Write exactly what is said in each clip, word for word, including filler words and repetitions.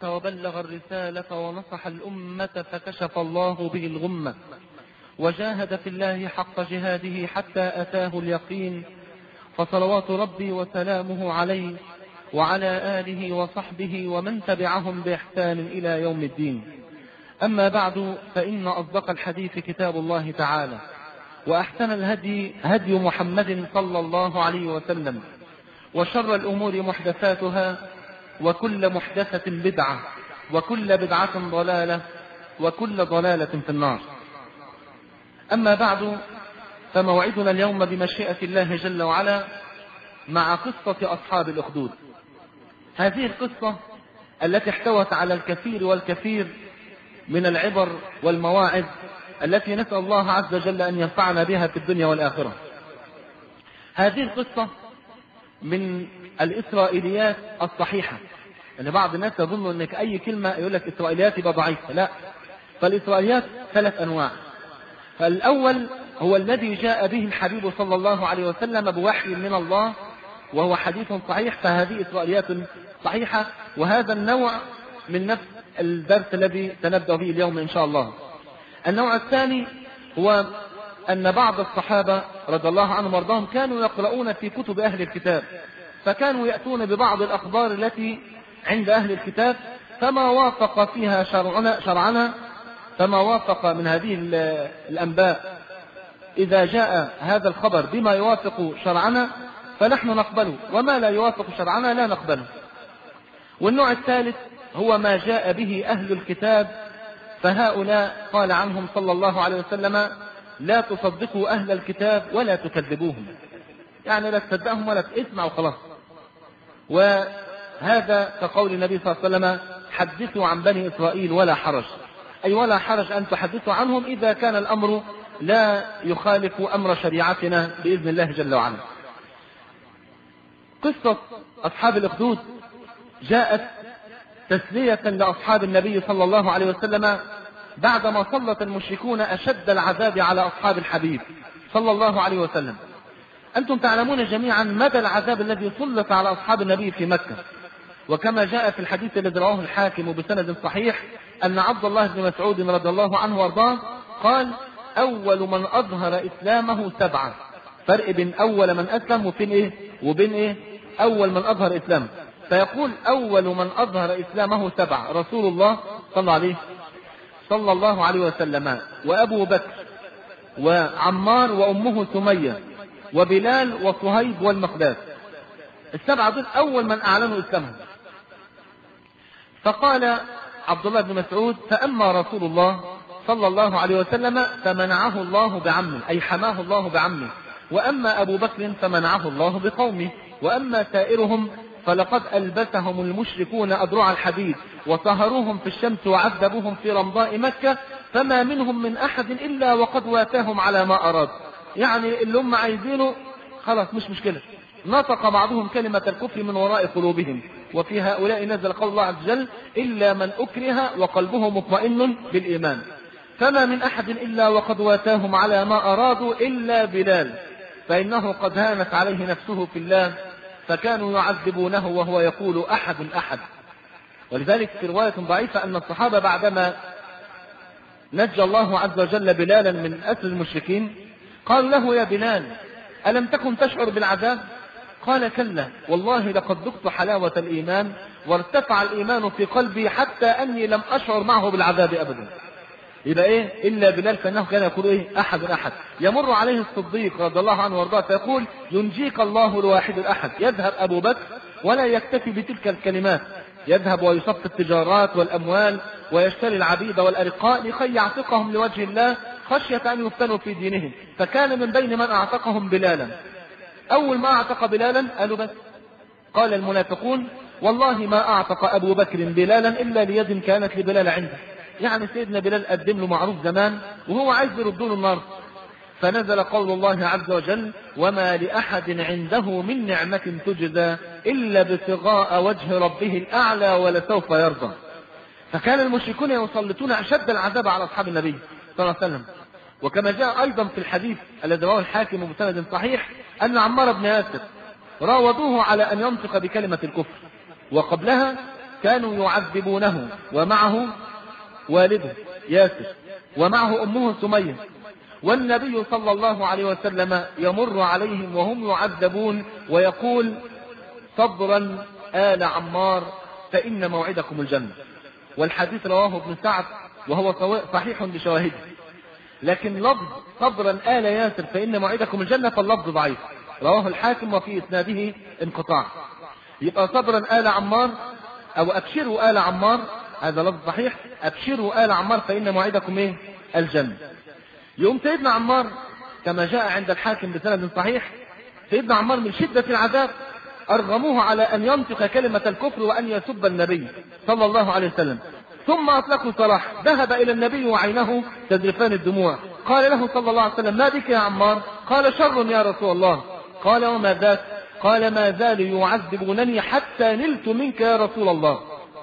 وبلغ الرسالة ونصح الأمة فكشف الله به الغمة، وجاهد في الله حق جهاده حتى أتاه اليقين، فصلوات ربي وسلامه عليه وعلى آله وصحبه ومن تبعهم بإحسان إلى يوم الدين. أما بعد، فإن أصدق الحديث كتاب الله تعالى، وأحسن الهدي هدي محمد صلى الله عليه وسلم، وشر الأمور محدثاتها، وكل محدثة بدعة، وكل بدعة ضلالة، وكل ضلالة في النار. أما بعد، فموعدنا اليوم بمشيئة الله جل وعلا مع قصة أصحاب الأخدود. هذه القصة التي احتوت على الكثير والكثير من العبر والمواعظ التي نسأل الله عز وجل أن ينفعنا بها في الدنيا والآخرة. هذه القصة من الإسرائيليات الصحيحة، يعني بعض الناس يظن أنك أي كلمة يقول لك إسرائيليات يبقى ضعيفة، لا، فالإسرائيليات ثلاث أنواع. فالأول هو الذي جاء به الحبيب صلى الله عليه وسلم بوحي من الله وهو حديث صحيح، فهذه إسرائيليات صحيحة، وهذا النوع من نفس الدرس الذي سنبدأ به اليوم إن شاء الله. النوع الثاني هو أن بعض الصحابة رضي الله عنهم وارضاهم كانوا يقرؤون في كتب أهل الكتاب، فكانوا يأتون ببعض الأخبار التي عند أهل الكتاب، فما وافق فيها شرعنا, شرعنا فما وافق من هذه الأنباء إذا جاء هذا الخبر بما يوافق شرعنا فنحن نقبله، وما لا يوافق شرعنا لا نقبله. والنوع الثالث هو ما جاء به أهل الكتاب، فهؤلاء قال عنهم صلى الله عليه وسلم: لا تصدقوا أهل الكتاب ولا تكذبوهم، يعني لا تصدقهم ولا تسمعوا خلاص. وهذا كقول النبي صلى الله عليه وسلم: حدثوا عن بني إسرائيل ولا حرج، أي ولا حرج أن تحدثوا عنهم إذا كان الأمر لا يخالف أمر شريعتنا بإذن الله جل وعلا. قصة أصحاب الأخدود جاءت تسلية لأصحاب النبي صلى الله عليه وسلم بعدما سلط المشركون أشد العذاب على أصحاب الحبيب صلى الله عليه وسلم. أنتم تعلمون جميعا مدى العذاب الذي سلط على أصحاب النبي في مكة، وكما جاء في الحديث الذي رواه الحاكم بسند صحيح أن عبد الله بن مسعود رضي الله عنه وارضاه قال: أول من أظهر إسلامه سبعة. فرق بين أول من أسلم وبين إيه؟ وبين إيه؟ أول من أظهر إسلامه. فيقول: أول من أظهر إسلامه سبعة: رسول الله صلى الله عليه صلى الله عليه وسلم، وأبو بكر، وعمار، وأمه سمية، وبلال، وصهيب، والمقداد. السبعة دول أول من أعلنوا إسلامهم. فقال عبد الله بن مسعود: فأما رسول الله صلى الله عليه وسلم فمنعه الله بعمه، أي حماه الله بعمه، وأما أبو بكر فمنعه الله بقومه، وأما سائرهم فلقد ألبسهم المشركون أدرع الحديد وسهروهم في الشمس وعذبوهم في رمضاء مكة، فما منهم من أحد إلا وقد واتاهم على ما أراد. يعني اللي هم عايزينه خلاص مش مشكلة. نطق بعضهم كلمة الكفر من وراء قلوبهم، وفي هؤلاء نزل قول الله عز وجل: إلا من أكره وقلبه مطمئن بالإيمان. فما من أحد إلا وقد واتاهم على ما أرادوا إلا بلال، فإنه قد هانت عليه نفسه في الله، فكانوا يعذبونه وهو يقول: أحد أحد. ولذلك في رواية ضعيفة أن الصحابة بعدما نجى الله عز وجل بلالا من أسر المشركين قالوا له: يا بلال، ألم تكن تشعر بالعذاب؟ قال: كلا، والله لقد ذقت حلاوة الإيمان وارتفع الإيمان في قلبي حتى أني لم أشعر معه بالعذاب أبدا. يبقى إيه؟ إلا بلال، فإنه كان يقول إيه؟ أحد أحد. يمر عليه الصديق رضي الله عنه وارضاه فيقول: ينجيك الله الواحد الأحد. يذهب أبو بكر ولا يكتفي بتلك الكلمات، يذهب ويصف التجارات والأموال ويشتري العبيد والأرقاء لكي يعتقهم لوجه الله خشية أن يفتنوا في دينهم. فكان من بين من أعتقهم بلالا. أول ما أعتق بلالا قالوا: بس. قال المنافقون: والله ما أعتق أبو بكر بلالا إلا ليد كانت لبلال عنده. يعني سيدنا بلال قدم له معروف زمان وهو عايز يردون النار. فنزل قول الله عز وجل: وما لأحد عنده من نعمة تجزى إلا ابتغاء وجه ربه الأعلى ولسوف يرضى. فكان المشركون يسلطون أشد العذاب على أصحاب النبي صلى الله عليه وسلم. وكما جاء أيضا في الحديث الذي رواه الحاكم بسند صحيح أن عمار بن ياسر راودوه على أن ينطق بكلمة الكفر، وقبلها كانوا يعذبونه ومعه والده ياسر ومعه أمه سمية، والنبي صلى الله عليه وسلم يمر عليهم وهم يعذبون ويقول صبرا آل عمار فإن موعدكم الجنة. والحديث رواه ابن سعد وهو صحيح بشواهده، لكن لفظ صبرا آل ياسر فإن موعدكم الجنة فاللفظ ضعيف، رواه الحاكم وفي إسناده انقطاع. يبقى صبرا آل عمار أو أبشروا آل عمار، هذا لفظ صحيح، أبشروا آل عمار فإن موعدكم إيه؟ الجنة. يوم سيدنا عمار كما جاء عند الحاكم بسند صحيح، سيدنا عمار من شدة العذاب أرغموه على أن ينطق كلمة الكفر وأن يسب النبي صلى الله عليه وسلم، ثم أطلقوا سراح، ذهب إلى النبي وعينه تذرفان الدموع، قال له صلى الله عليه وسلم ما بك يا عمار؟ قال شر يا رسول الله. قال وما ذاك؟ قال ما زالوا يعذبونني حتى نلت منك يا رسول الله.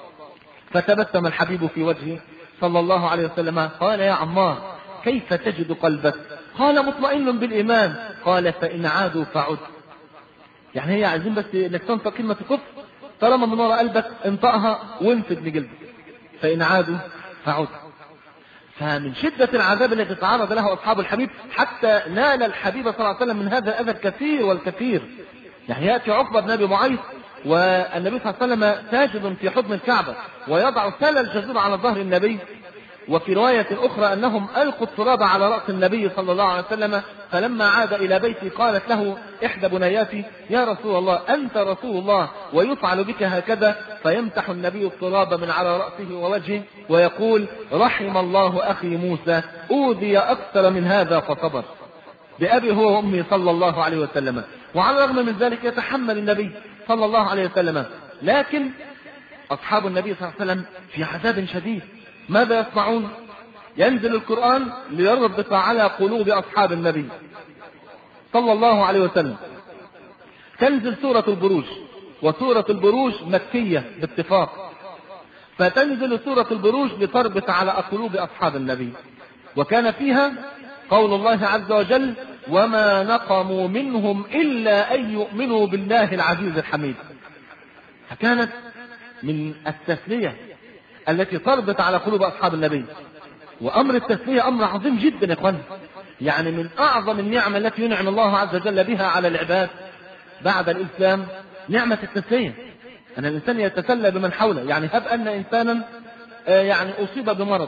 فتبسم الحبيب في وجهه صلى الله عليه وسلم، قال يا عمار كيف تجد قلبك؟ قال مطمئن بالإيمان. قال فإن عادوا فعد. يعني هي عايزين بس انك تنطق كلمة الكفر، طالما من وراء قلبك انطقها وانفد لجلدك، فإن عادوا فعد. فمن شدة العذاب التي تعرض له أصحاب الحبيب حتى نال الحبيب صلى الله عليه وسلم من هذا الأذى الكثير والكثير. يعني يأتي عقبة بن أبي معيط والنبي صلى الله عليه وسلم ساجد في حضن الكعبة ويضع سال الجزور على ظهر النبي، وفي رواية أخرى أنهم ألقوا التراب على رأس النبي صلى الله عليه وسلم، فلما عاد إلى بيته قالت له إحدى بنياتي يا رسول الله أنت رسول الله ويفعل بك هكذا؟ فيمسح النبي التراب من على رأسه ووجهه ويقول رحم الله أخي موسى أوذي أكثر من هذا فصبر، بأبي هو وأمي صلى الله عليه وسلم. وعلى الرغم من ذلك يتحمل النبي صلى الله عليه وسلم، لكن أصحاب النبي صلى الله عليه وسلم في عذاب شديد. ماذا يصنعون؟ ينزل القرآن ليربط على قلوب أصحاب النبي صلى الله عليه وسلم. تنزل سورة البروج، وسورة البروج مكية باتفاق، فتنزل سورة البروج لتربط على قلوب أصحاب النبي، وكان فيها قول الله عز وجل وما نقموا منهم إلا أن يؤمنوا بالله العزيز الحميد. فكانت من التسلية التي تربط على قلوب أصحاب النبي. وأمر التسلية أمر عظيم جدا يا إخوان، يعني من أعظم النعم التي ينعم الله عز وجل بها على العباد بعد الإسلام نعمة التسلية، أن الإنسان يتسلى بمن حوله. يعني هب أن إنسانا يعني أصيب بمرض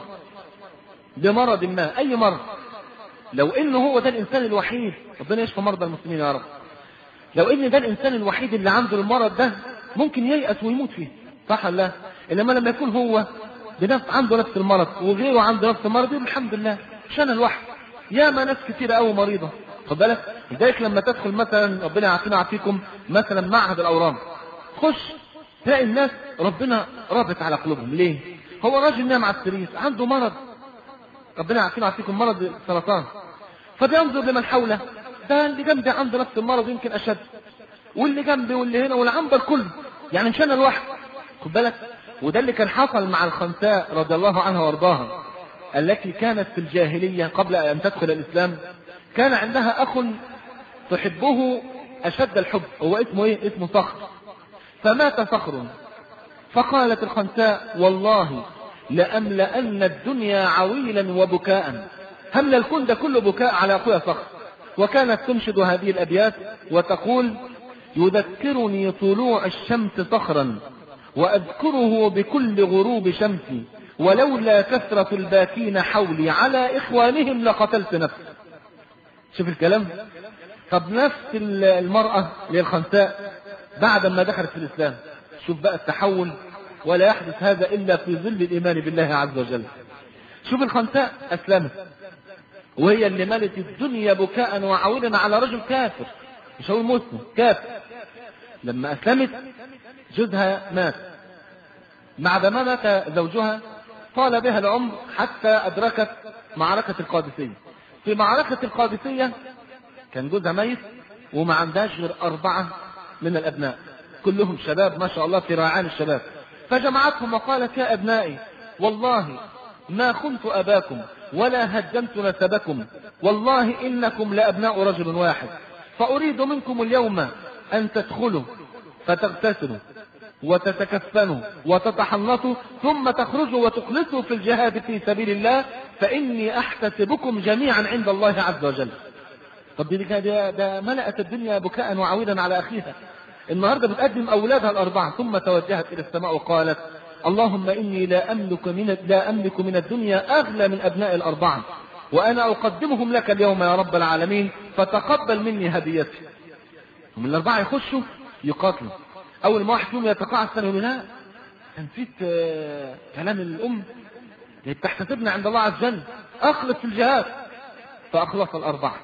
بمرض ما، أي مرض، لو إنه هو ده الإنسان الوحيد، ربنا يشفى مرضى المسلمين يا رب، لو إن ده الإنسان الوحيد اللي عنده المرض ده ممكن ييأس ويموت فيه، صح ولا لا؟ إنما لما يكون هو بنفس عنده نفس المرض وغيره عنده نفس المرض يقول الحمد لله عشان الواحد. يا ما ناس كتير قوي مريضة، خد بالك. لذلك لما تدخل مثلا ربنا يعافينا ويعافيكم مثلا معهد الأورام، خش تلاقي الناس ربنا رابط على قلوبهم. ليه؟ هو راجل نام على السرير عنده مرض، ربنا يعافينا ويعافيكم، مرض سرطان، فبينظر لمن حوله، ده اللي جنبي عنده نفس المرض يمكن أشد، واللي جنبي واللي هنا والعنبر كله، يعني مش أنا الواحد، خد بالك. وده اللي كان حصل مع الخنساء رضي الله عنها وارضاها، التي كانت في الجاهلية قبل أن تدخل الإسلام. كان عندها أخ تحبه أشد الحب، هو اسمه إيه؟ اسمه صخر. فمات صخر، فقالت الخنساء والله لأملأن الدنيا عويلا وبكاء، همل الكون ده كله بكاء على أخويا صخر. وكانت تنشد هذه الأبيات وتقول يذكرني طلوع الشمس صخرا وأذكره بكل غروب شمسي، ولولا كثرة الباكين حولي على إخوانهم لقتلت نفسي. شوف الكلام. طب نفس المرأة للخنساء بعد ما دخلت في الإسلام، شوف بقى التحول، ولا يحدث هذا إلا في ظل الإيمان بالله عز وجل. شوف الخنساء أسلمت وهي اللي ملت الدنيا بكاء وعولا على رجل كافر، مش هو مسلم، كافر. لما أسلمت جوزها مات، بعد ما مات زوجها طال بها العمر حتى أدركت معركة القادسية. في معركة القادسية كان جوزها ميت وما عندهاش غير أربعة من الأبناء، كلهم شباب ما شاء الله في ريعان الشباب. فجمعتهم وقالت يا أبنائي والله ما خنت أباكم ولا هدمت نسبكم، والله إنكم لأبناء رجل واحد، فأريد منكم اليوم أن تدخلوا فتغتسلوا وتتكفنوا وتتحنطوا ثم تخرجوا وتخلصوا في الجهاد في سبيل الله فإني أحتسبكم جميعا عند الله عز وجل. طب دي ده, ده ملأت الدنيا بكاء وعويدا على أخيها. النهاردة بتقدم أولادها الأربعة ثم توجهت إلى السماء وقالت اللهم إني لا أملك من, لا أملك من الدنيا أغلى من أبناء الأربعة وأنا أقدمهم لك اليوم يا رب العالمين فتقبل مني هديتي. ومن الأربعة يخشوا يقاتلوا. أول ما واحد فيهم يتقاعد سنة يقول لا نسيت آه كلام الأم تحتسبنا عند الله عز وجل أخلص في الجهاد. فأخلص الأربعة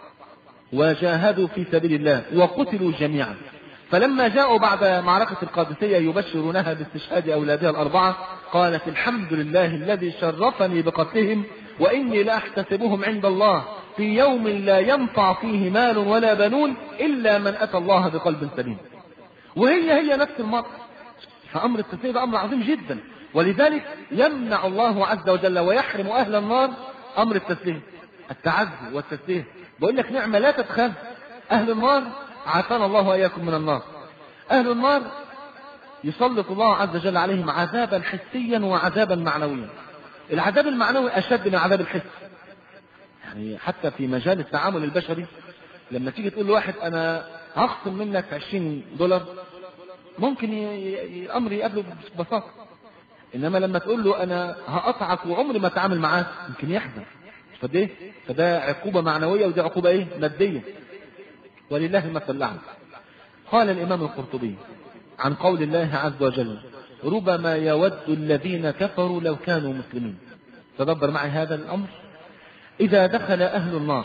وجاهدوا في سبيل الله وقتلوا جميعا. فلما جاءوا بعد معركة القادسية يبشرونها باستشهاد أولادها الأربعة قالت الحمد لله الذي شرفني بقتلهم وإني لأحتسبهم عند الله في يوم لا ينفع فيه مال ولا بنون إلا من أتى الله بقلب سليم. وهي هي نفس المرأة. فأمر التسليم ده أمر عظيم جدا، ولذلك يمنع الله عز وجل ويحرم أهل النار أمر التسليم، التعزي والتسليم. بقول لك نعمة لا تتخذ. أهل النار عافانا الله وإياكم من النار. أهل النار يسلط الله عز وجل عليهم عذابا حسيا وعذابا معنويا. العذاب المعنوي أشد من عذاب الحس. يعني حتى في مجال التعامل البشري لما تيجي تقول لواحد أنا هخصم منك عشرين دولار ممكن الأمر يقابله ببساطة، إنما لما تقول له أنا هقطعك وعمري ما أتعامل معاك يمكن يحزن. فده فده عقوبة معنوية ودي عقوبة إيه؟ مادية. ولله المثل الأعلى. قال الإمام القرطبي عن قول الله عز وجل ربما يود الذين كفروا لو كانوا مسلمين. تدبر معي هذا الأمر. إذا دخل أهل النار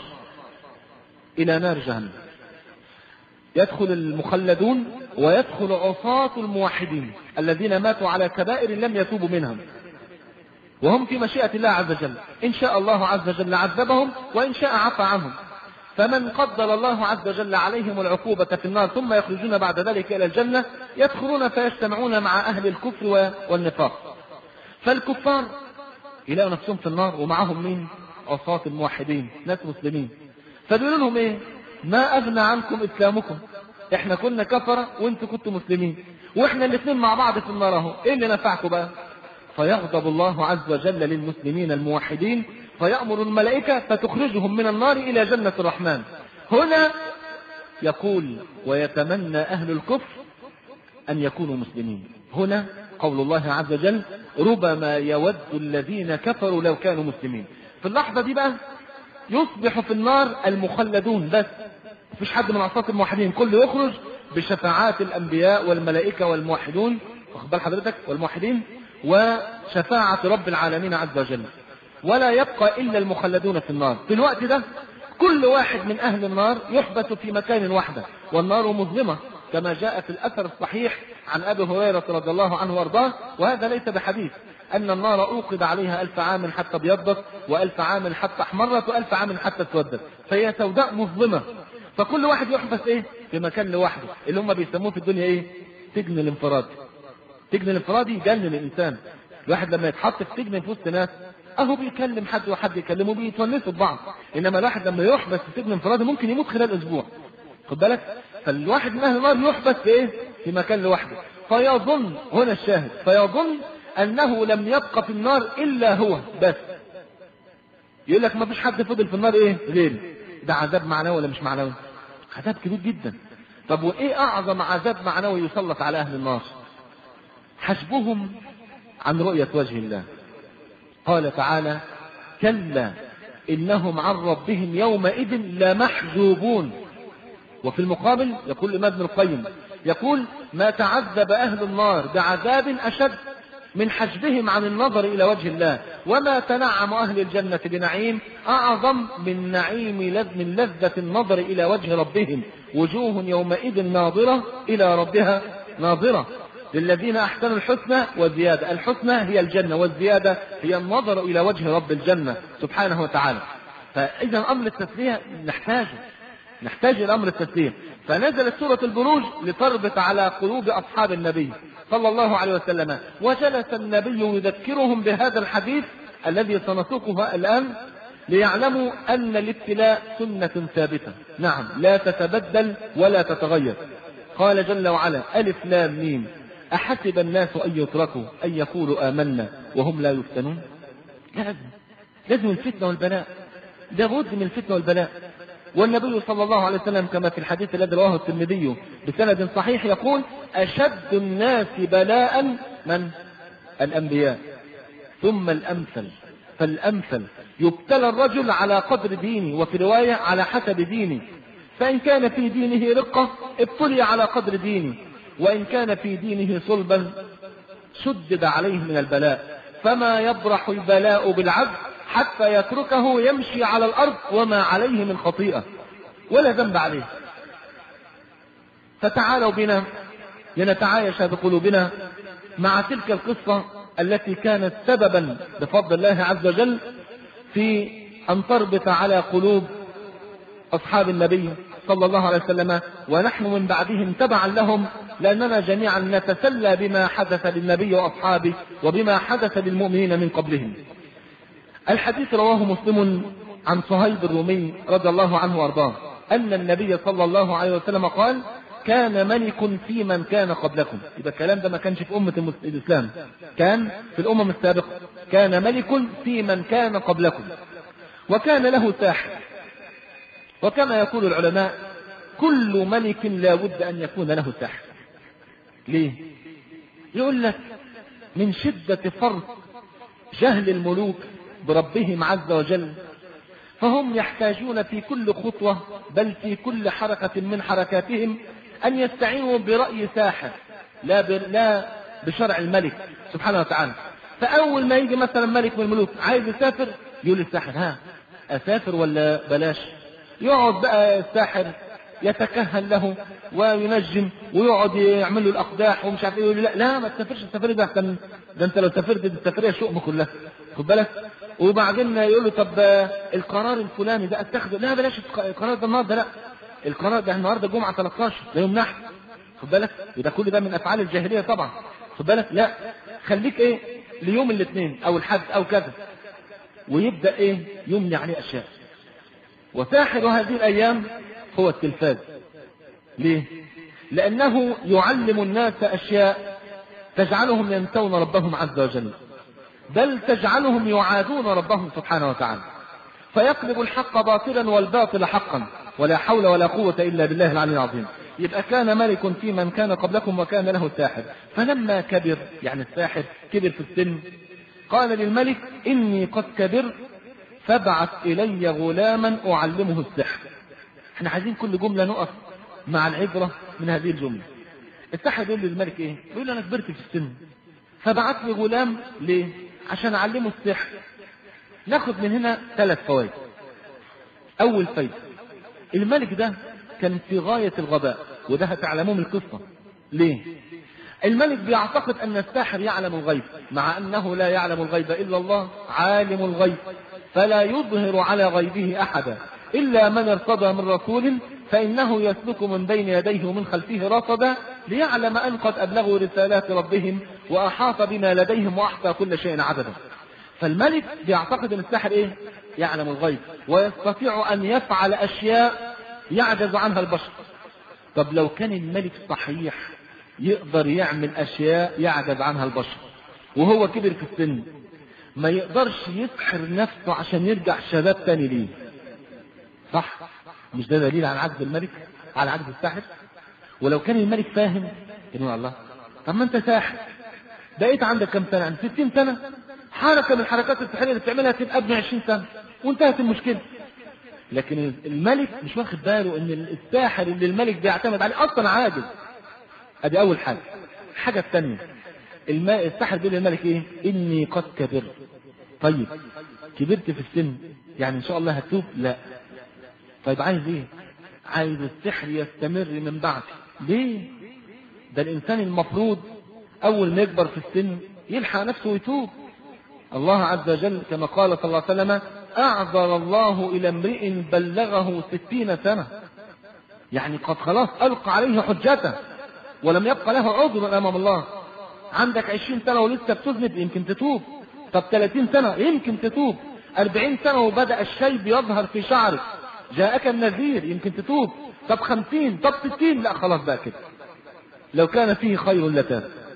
إلى نار جهنم يدخل المخلدون ويدخل عصاة الموحدين الذين ماتوا على كبائر لم يتوبوا منهم، وهم في مشيئة الله عز وجل. إن شاء الله عز وجل عذبهم وإن شاء عفى عنهم. فمن قدر الله عز وجل عليهم العقوبة في النار ثم يخرجون بعد ذلك إلى الجنة يدخلون فيجتمعون مع أهل الكفر والنفاق. فالكفار يلاقوا نفسهم في النار ومعهم مين؟ عصاة الموحدين، ناس مسلمين. فبيقولوا لهم إيه؟ ما أغنى عنكم إسلامكم، إحنا كنا كفرة وإنتوا كنتوا مسلمين وإحنا الاثنين مع بعض في النار أهو، إيه اللي نفعكم بقى؟ فيغضب الله عز وجل للمسلمين الموحدين فيأمر الملائكة فتخرجهم من النار إلى جنة الرحمن. هنا يقول ويتمنى أهل الكفر أن يكونوا مسلمين. هنا قول الله عز وجل ربما يود الذين كفروا لو كانوا مسلمين. في اللحظة دي بقى يصبح في النار المخلدون بس، مفيش حد من عصاة الموحدين، كله يخرج بشفاعات الأنبياء والملائكة والموحدون، واخد بال حضرتك، والموحدين وشفاعة رب العالمين عز وجل، ولا يبقى إلا المخلدون في النار. في الوقت ده كل واحد من أهل النار يحبس في مكان واحدة والنار مظلمة كما جاء في الأثر الصحيح عن أبي هريرة رضي الله عنه وارضاه، وهذا ليس بحديث، أن النار أوقد عليها ألف عام حتى ابيضت وألف عام حتى احمرت وألف عام حتى اسودت، فهي سوداء مظلمة. فكل واحد يحبس إيه في مكان لوحده، اللي هم بيسموه في الدنيا إيه؟ سجن الانفراد. سجن الانفراد يجنن الإنسان. الواحد لما يتحط في سجن في وسط ناس أهو بيكلم حد وحد يكلمه بيتونسوا ببعض، إنما الواحد لما يحبس في سجن انفرادي ممكن يموت خلال أسبوع، خد بالك. فالواحد من أهل النار يحبس في إيه؟ في مكان لوحده، فيظن، هنا الشاهد، فيظن أنه لم يبقى في النار إلا هو بس. يقول لك ما فيش حد فضل في النار إيه غيري. ده عذاب معنوي ولا مش معنوي؟ عذاب كبير جدا. طب وإيه أعظم عذاب معنوي يسلط على أهل النار؟ حجبهم عن رؤية وجه الله. قال تعالى كلا إنهم عن ربهم يومئذ لمحجوبون. وفي المقابل يقول الإمام ابن القيم يقول ما تعذب أهل النار بعذاب أشد من حجبهم عن النظر إلى وجه الله، وما تنعم أهل الجنة بنعيم أعظم من نعيم من لذة النظر إلى وجه ربهم. وجوه يومئذ ناظرة إلى ربها ناظرة للذين أحسنوا الحسنى والزيادة. الحسنى هي الجنة والزيادة هي النظر إلى وجه رب الجنة سبحانه وتعالى. فإذا أمر التسلية نحتاجه نحتاج إلى أمر التسليم. فنزلت سورة البروج لتربط على قلوب أصحاب النبي صلى الله عليه وسلم، وجلس النبي يذكرهم بهذا الحديث الذي سنسوقه الآن ليعلموا أن الابتلاء سنة ثابتة، نعم لا تتبدل ولا تتغير. قال جل وعلا ألف لام ميم أحسب الناس أن يتركوا أن يقولوا آمنا وهم لا يفتنون؟ لازم لازم الفتنة والبلاء، لابد من الفتنة والبلاء. والنبي صلى الله عليه وسلم كما في الحديث الذي رواه الترمذي بسند صحيح يقول: أشد الناس بلاء من؟ الأنبياء، ثم الأمثل فالأمثل. يبتلى الرجل على قدر دينه، وفي رواية على حسب دينه، فإن كان في دينه رقة ابتلي على قدر دينه، وإن كان في دينه صلبا شدد عليه من البلاء. فما يبرح البلاء بالعبد حتى يتركه يمشي على الأرض وما عليه من خطيئة ولا ذنب عليه. فتعالوا بنا لنتعايش بقلوبنا مع تلك القصة التي كانت سببا بفضل الله عز وجل في أن تربط على قلوب أصحاب النبي صلى الله عليه وسلم، ونحن من بعدهم تبعا لهم، لأننا جميعا نتسلى بما حدث للنبي وأصحابه وبما حدث للمؤمنين من قبلهم. الحديث رواه مسلم عن صهيب الرومي رضي الله عنه وارضاه أن النبي صلى الله عليه وسلم قال: كان ملك في من كان قبلكم. يبقى الكلام ده ما كانش في أمة الإسلام، كان في الأمم السابقة. كان ملك في من كان قبلكم وكان له ساحر. وكما يقول العلماء: كل ملك لا بد أن يكون له ساحر. ليه؟ يقول لك من شدة فرط جهل الملوك بربهم عز وجل، فهم يحتاجون في كل خطوة بل في كل حركة من حركاتهم أن يستعينوا برأي ساحر لا, لا بشرع الملك سبحانه وتعالى. فأول ما يجي مثلا ملك من الملوك عايز يسافر يقول الساحر: ها أسافر ولا بلاش؟ يقعد بقى الساحر يتكهن له وينجم ويقعد يعمل له الأقداح ومش عارف ايه، يقول لا لا ما تسافرش السفرية ده، ده انت لو سافرت السفرية شؤم كلها، خد بالك. وبعدين يقول له: طب القرار الفلاني ده اتخذه، لا بلاش القرار ده النهارده، لا القرار ده النهارده جمعة ثلاثة عشر ده يوم نحر، خد بالك. وده كل ده من أفعال الجاهلية طبعا، خد بالك. لا خليك ايه ليوم الاثنين او الحد او كذا، ويبدأ ايه يمني عليه اشياء. وساحر هذه الايام هو التلفاز. ليه؟ لانه يعلم الناس اشياء تجعلهم ينسون ربهم عز وجل، بل تجعلهم يعادون ربهم سبحانه وتعالى، فيقلب الحق باطلا والباطل حقا، ولا حول ولا قوة الا بالله العلي العظيم. يبقى كان ملك في من كان قبلكم وكان له ساحر، فلما كبر يعني الساحر كبر في السن قال للملك: إني قد كبرت فابعث إلي غلاما أعلمه السحر. احنا عايزين كل جملة نقف مع العبرة من هذه الجملة. الساحر يقول للملك ايه؟ يقول له: أنا كبرت في السن فبعث لي غلام. ليه؟ عشان أعلمه السحر. ناخد من هنا ثلاث فوائد. أول فايدة: الملك ده كان في غاية الغباء، وده هتعلموه من القصة. ليه؟ الملك بيعتقد أن الساحر يعلم الغيب، مع أنه لا يعلم الغيب إلا الله، عالم الغيب، فلا يظهر على غيبه أحدا إلا من ارتضى من رسول، فإنه يسلك من بين يديه ومن خلفه رصدا ليعلم أن قد أبلغوا رسالات ربهم وأحاط بما لديهم وأحصى كل شيء عددا. فالملك بيعتقد أن الساحر إيه؟ يعلم الغيب ويستطيع أن يفعل أشياء يعجز عنها البشر. طب لو كان الملك صحيح يقدر يعمل أشياء يعجز عنها البشر وهو كبر في السن، ما يقدرش يسحر نفسه عشان يرجع شباب تاني ليه؟ صح؟ مش ده دليل على عجز الملك، على عجز الساحر؟ ولو كان الملك فاهم يقول: الله، طب ما انت ساحر بقيت عندك كم سنة؟ عند ستين سنة، حركة من الحركات السحرية اللي بتعملها تبقى ابن عشرين سنة وانتهت المشكلة. لكن الملك مش واخد باله ان الساحر اللي الملك بيعتمد عليه اصلا عاجز. ادي اول حاجة. الحاجة الثانية: الساحر بيقول للملك ايه؟ اني قد كبرت. طيب كبرت في السن يعني ان شاء الله هتوب؟ لا. طيب عايز ايه؟ عايز السحر يستمر من بعد. ليه؟ ده الانسان المفروض اول ما يكبر في السن يلحق نفسه ويتوب. الله عز وجل كما قال صلى الله عليه وسلم: اعذر الله الى امرئ بلغه ستين سنة، يعني قد خلاص القى عليه حجته ولم يبقى له عذر امام الله. عندك عشرين سنة ولسه بتذنب، يمكن تتوب. طب ثلاثين سنة يمكن تتوب. أربعين سنة وبدأ الشيب يظهر في شعرك، جاءك النذير، يمكن تتوب. طب خمسين، طب ستين، لا خلاص بقى كده، لو كان فيه خير لتاب.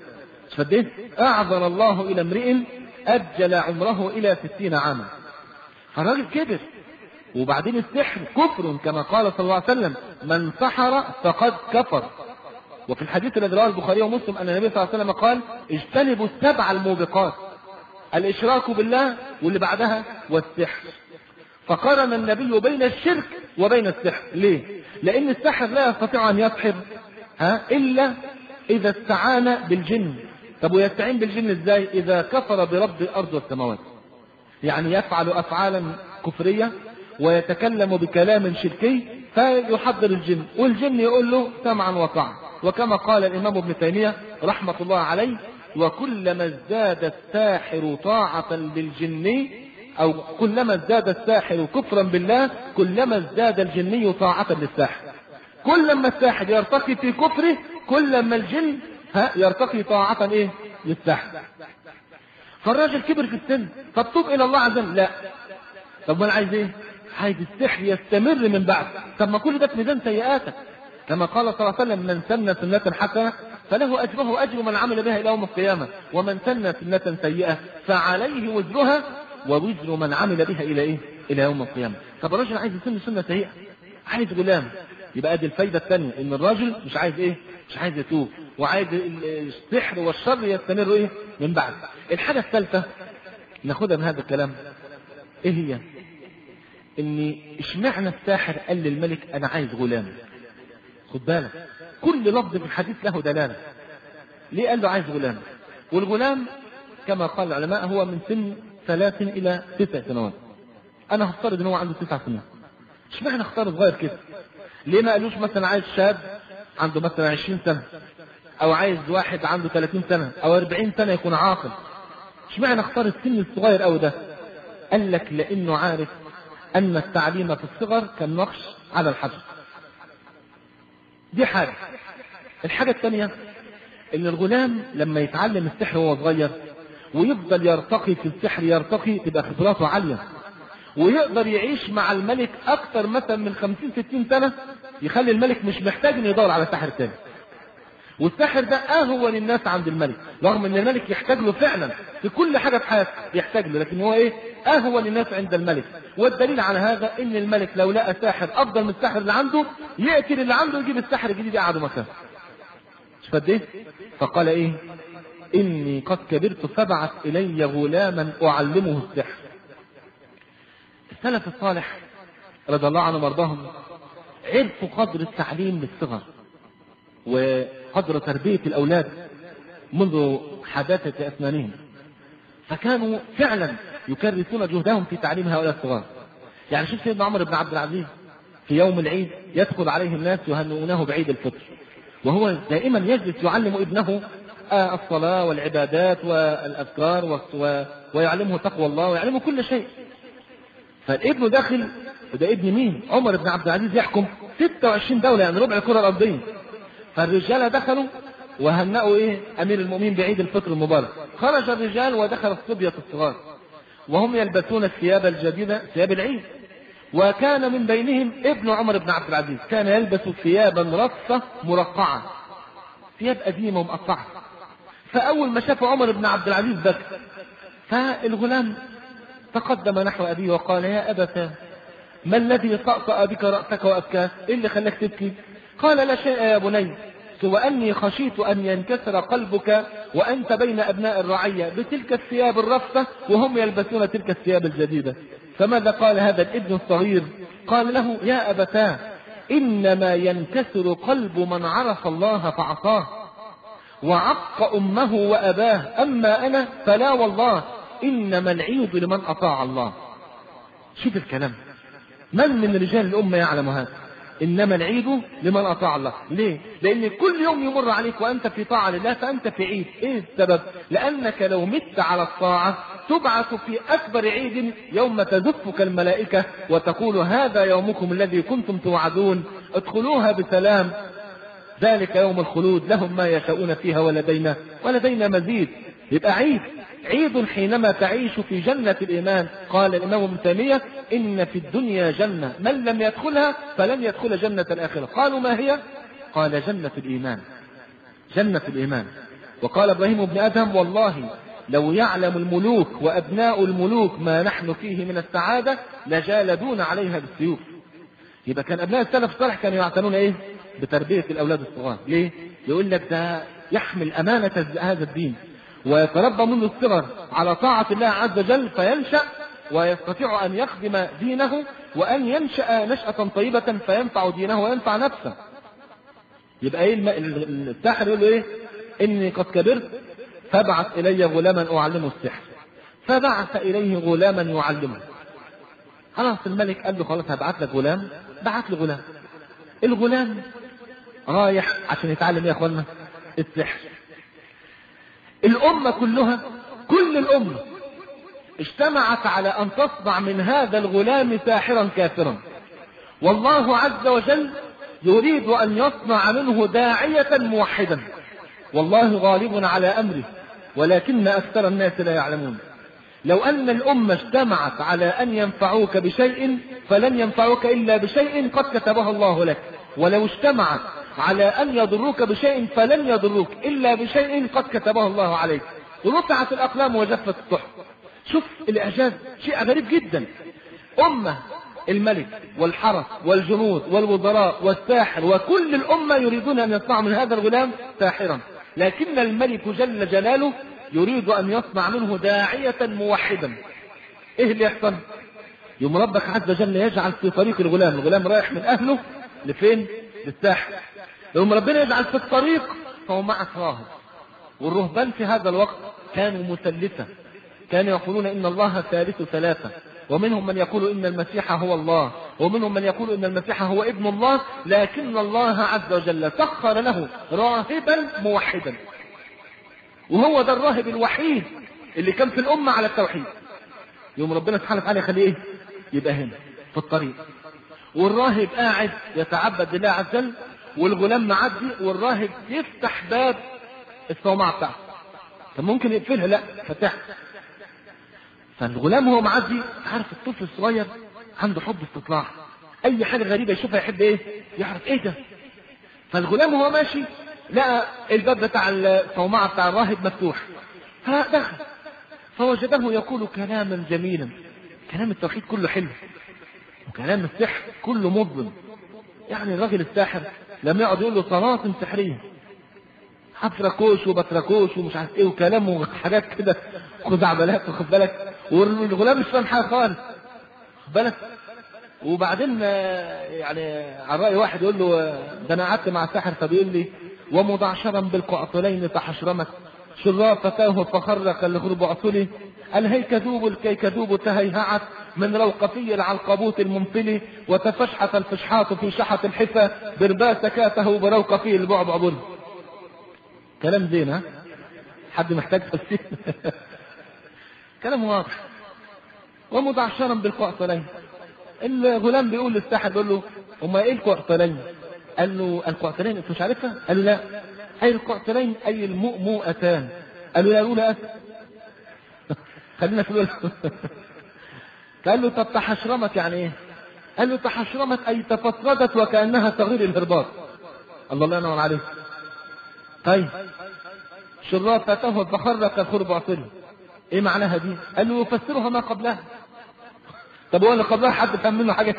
فده أعذر الله إلى امرئ أجل عمره إلى ستين عاما. فالراجل كبر. وبعدين السحر كفر كما قال صلى الله عليه وسلم: من سحر فقد كفر. وفي الحديث الذي رواه البخاري ومسلم أن النبي صلى الله عليه وسلم قال: اجتنبوا السبع الموبقات، الإشراك بالله واللي بعدها والسحر. فقارن النبي بين الشرك وبين السحر. ليه؟ لأن السحر لا يستطيع أن يسحر ها إلا إذا استعان بالجن. طب ويستعين بالجن إزاي؟ إذا كفر برب الأرض والسماوات، يعني يفعل أفعالا كفرية ويتكلم بكلام شركي فيحضر الجن، والجن يقول له سمعا وطاعة. وكما قال الإمام ابن تيمية رحمة الله عليه: وكلما ازداد الساحر طاعة للجن، أو كلما ازداد الساحر كفرا بالله كلما ازداد الجني طاعة للساحر. كلما الساحر يرتقي في كفره كلما الجن ها يرتقي طاعة ايه للساحر. فالراجل كبر في السن، فالتوب الى الله عز وجل. لا، طب ما انا عايز ايه؟ عايز السحر يستمر من بعد. طب ما كل ده في ميزان سيئاتك، كما قال صلى الله عليه وسلم: من سن سنة حسنة فله أجره وأجر من عمل بها إلى يوم القيامة، ومن سن سنة سيئة فعليه وزرها ووزر من عمل بها إلى إيه؟ إلى يوم القيامة. طب الراجل عايز يسن سنة سيئة، عايز غلام. يبقى دي الفايدة الثانية، إن الراجل مش عايز إيه؟ مش عايز يتوب، وعايز السحر والشر يستمر إيه؟ من بعد. الحاجة الثالثة ناخدها من هذا الكلام إيه هي؟ إن إشمعنى الساحر قال للملك أنا عايز غلام؟ خد بالك، كل لفظ في الحديث له دلالة. ليه قال له عايز غلام؟ والغلام كما قال العلماء هو من سن ثلاث إلى تسع سنوات. أنا هفترض إن هو عنده تسع سنين. اشمعنى اختار صغير كده؟ ليه ما قالوش مثلا عايز شاب عنده مثلا عشرين سنة، أو عايز واحد عنده ثلاثين سنة أو أربعين سنة يكون عاقل؟ اشمعنى اختار السن الصغير أوي ده؟ قال لك لأنه عارف أن التعليم في الصغر كالنقش على الحجر. دي حاجة. الحاجة الثانية ان الغلام لما يتعلم السحر وهو صغير ويفضل يرتقي في السحر يرتقي، تبقى خبراته عالية، ويقدر يعيش مع الملك اكثر مثلا من خمسين ستين سنة، يخلي الملك مش محتاج ان يدور على ساحر تاني. والساحر ده اهون الناس عند الملك، رغم ان الملك يحتاج له فعلا في كل حاجة في حياته يحتاج له، لكن هو ايه؟ اهون الناس عند الملك. والدليل على هذا ان الملك لو لقى ساحر افضل من الساحر اللي عنده يقتل اللي عنده يجيب الساحر الجديد يقعده مكانه. فده فقال ايه؟ اني قد كبرت فابعث الي غلاما اعلمه السحر. السلف الصالح رضي الله عنهم وارضاهم عرفوا قدر التعليم للصغر وقدر تربية الاولاد منذ حداثة اسنانهم، فكانوا فعلا يكرسون جهدهم في تعليم هؤلاء الصغار. يعني شوف سيدنا عمر بن عبد العزيز في يوم العيد يدخل عليه الناس يهنئونه بعيد الفطر، وهو دائما يجلس يعلم ابنه الصلاة والعبادات والأذكار ويعلمه تقوى الله ويعلمه كل شيء. فالابن داخل، وده ابن مين؟ عمر بن عبد العزيز يحكم ستة وعشرين دولة، يعني ربع الكرة الأرضية. فالرجال دخلوا وهنأوا ايه؟ امير المؤمنين بعيد الفطر المبارك. خرج الرجال ودخل الصبية الصغار وهم يلبسون الثياب الجديدة، ثياب العيد. وكان من بينهم ابن عمر بن عبد العزيز، كان يلبس ثيابا رصة مرقعة، ثياب قديمة ومقطعة. فأول ما شاف عمر بن عبد العزيز بكى. فالغلام تقدم نحو أبيه وقال: يا أبتاه، ما الذي طأطأ بك رأسك وأبكاك؟ إيه اللي خلاك تبكي؟ قال: لا شيء يا بني، سوى أني خشيت أن ينكسر قلبك وأنت بين أبناء الرعية بتلك الثياب الرفة وهم يلبسون تلك الثياب الجديدة. فماذا قال هذا الابن الصغير؟ قال له: يا أبتاه، إنما ينكسر قلب من عرف الله فعصاه وعق أمه وأباه، أما أنا فلا والله، إنما العيب لمن أطاع الله. شوف الكلام، من من رجال الأمة يعلم هذا؟ إنما العيد لمن أطاع الله. ليه؟ لأن كل يوم يمر عليك وأنت في طاعة لله فأنت في عيد. إيه السبب؟ لأنك لو مت على الطاعة تبعث في أكبر عيد يوم تزفك الملائكة وتقول: هذا يومكم الذي كنتم توعدون، ادخلوها بسلام، ذلك يوم الخلود، لهم ما يشاءون فيها ولدينا ولدينا مزيد. يبقى عيد، عيد حينما تعيش في جنة الإيمان. قال الإمام ابن تيمية: إن في الدنيا جنة من لم يدخلها فلن يدخل جنة الآخرة. قالوا: ما هي؟ قال: جنة الإيمان. جنة الإيمان. وقال إبراهيم بن أدهم والله لو يعلم الملوك وأبناء الملوك ما نحن فيه من السعادة لجالدون عليها بالسيوف. يبقى كان أبناء السلف الصالح كانوا يعتنون إيه؟ بتربية الأولاد الصغار. ليه؟ يقول لك ده يحمل أمانة هذا الدين ويتربى منذ الصغر على طاعة الله عز وجل، فينشأ ويستطيع أن يخدم دينه وأن ينشأ نشأة طيبة فينفع دينه وينفع نفسه. يبقى إيه الساحر يقول له إيه؟ إني قد كبرت فابعث إلي غلاما أعلمه السحر. فبعث إليه غلاما يعلمه. خلاص الملك قال له خلاص هبعث لك غلام. بعث له غلام. الغلام رايح عشان يتعلم يا اخوانا السحر. الأمة كلها كل الأمة اجتمعت على أن تصنع من هذا الغلام ساحرا كافرا، والله عز وجل يريد أن يصنع منه داعية موحدا، والله غالب على أمره ولكن أكثر الناس لا يعلمون. لو أن الأمة اجتمعت على أن ينفعوك بشيء فلن ينفعوك إلا بشيء قد كتبه الله لك، ولو اجتمعت على أن يضروك بشيء فلن يضروك إلا بشيء قد كتبه الله عليك. ورفعت الأقلام وجفت الصحف. شوف الإعجاز شيء غريب جدا. أمة الملك والحرس والجنود والوزراء والساحر وكل الأمة يريدون أن يصنعوا من هذا الغلام ساحرا، لكن الملك جل جلاله يريد أن يصنع منه داعية موحدا. إيه اللي يحصل؟ يوم ربك عز وجل يجعل في طريق الغلام، الغلام رايح من أهله لفين؟ للساحر. يوم ربنا يجعل في الطريق فهو معك راهب. والرهبان في هذا الوقت كانوا مثلثة، كانوا يقولون إن الله ثالث ثلاثة، ومنهم من يقول إن المسيح هو الله، ومنهم من يقول إن المسيح هو ابن الله، لكن الله عز وجل سخر له راهبا موحدا، وهو ده الراهب الوحيد اللي كان في الأمة على التوحيد. يوم ربنا سبحانه وتعالى يخليه إيه؟ يبقى هنا في الطريق، والراهب قاعد يتعبد لله عز وجل، والغلام معدي، والراهب يفتح باب الصومعة بتاعته. كان ممكن يقفلها، لا فتح. فالغلام هو معدي، عارف الطفل الصغير عنده حب استطلاع، اي حاجه غريبه يشوفها يحب ايه؟ يعرف ايه ده. فالغلام هو ماشي لقى الباب بتاع الصومعه بتاع الراهب مفتوح، فدخل فوجده يقول كلاما جميلا. كلام التوحيد كله حلو، وكلام السحر كله مظلم. يعني الراجل الساحر لما يقعد يقول له طلاسم سحريه، حفركوش وبتركوش ومش عارف ايه وكلامه حاجات كده خزعبلات، واخد بالك، والغلام مش فاهم حاجه خالص، واخد بالك. وبعدين يعني على رأي واحد يقول له ده انا قعدت مع ساحر فبيقول لي ومضعشرا بالقعطلين فحشرمت شرافتاه فخرق الغرب عطلي الهيكذوب الكيكذوب تهيهعت من روقفي العنقبوت المنفلي وتفشحت الفشحات في شحة الحفا بربا سكاته بروقفي البعبع بل. كلام زين، ها؟ حد محتاج تفسير؟ كلام واضح. ومضعشرا بالقعطلين. الغلام بيقول للساحر بيقول له هما ايه القعطلين؟ قال له القعطلين انت مش عارفها؟ قال له لا. اي القعطلين اي المؤمؤتان. قال له لا الاولى اسف. خلينا في الاولى. قال له طب تحشرمت يعني ايه؟ قال له تحشرمت اي تفطردت وكانها صغير الهرباط. الله الله ينور عليك. طيب شرافتاه فخرق الخرب عطله، ايه معناها دي؟ قال له يفسرها ما قبلها. طب هو اللي قبلها حد فهم منه حاجه؟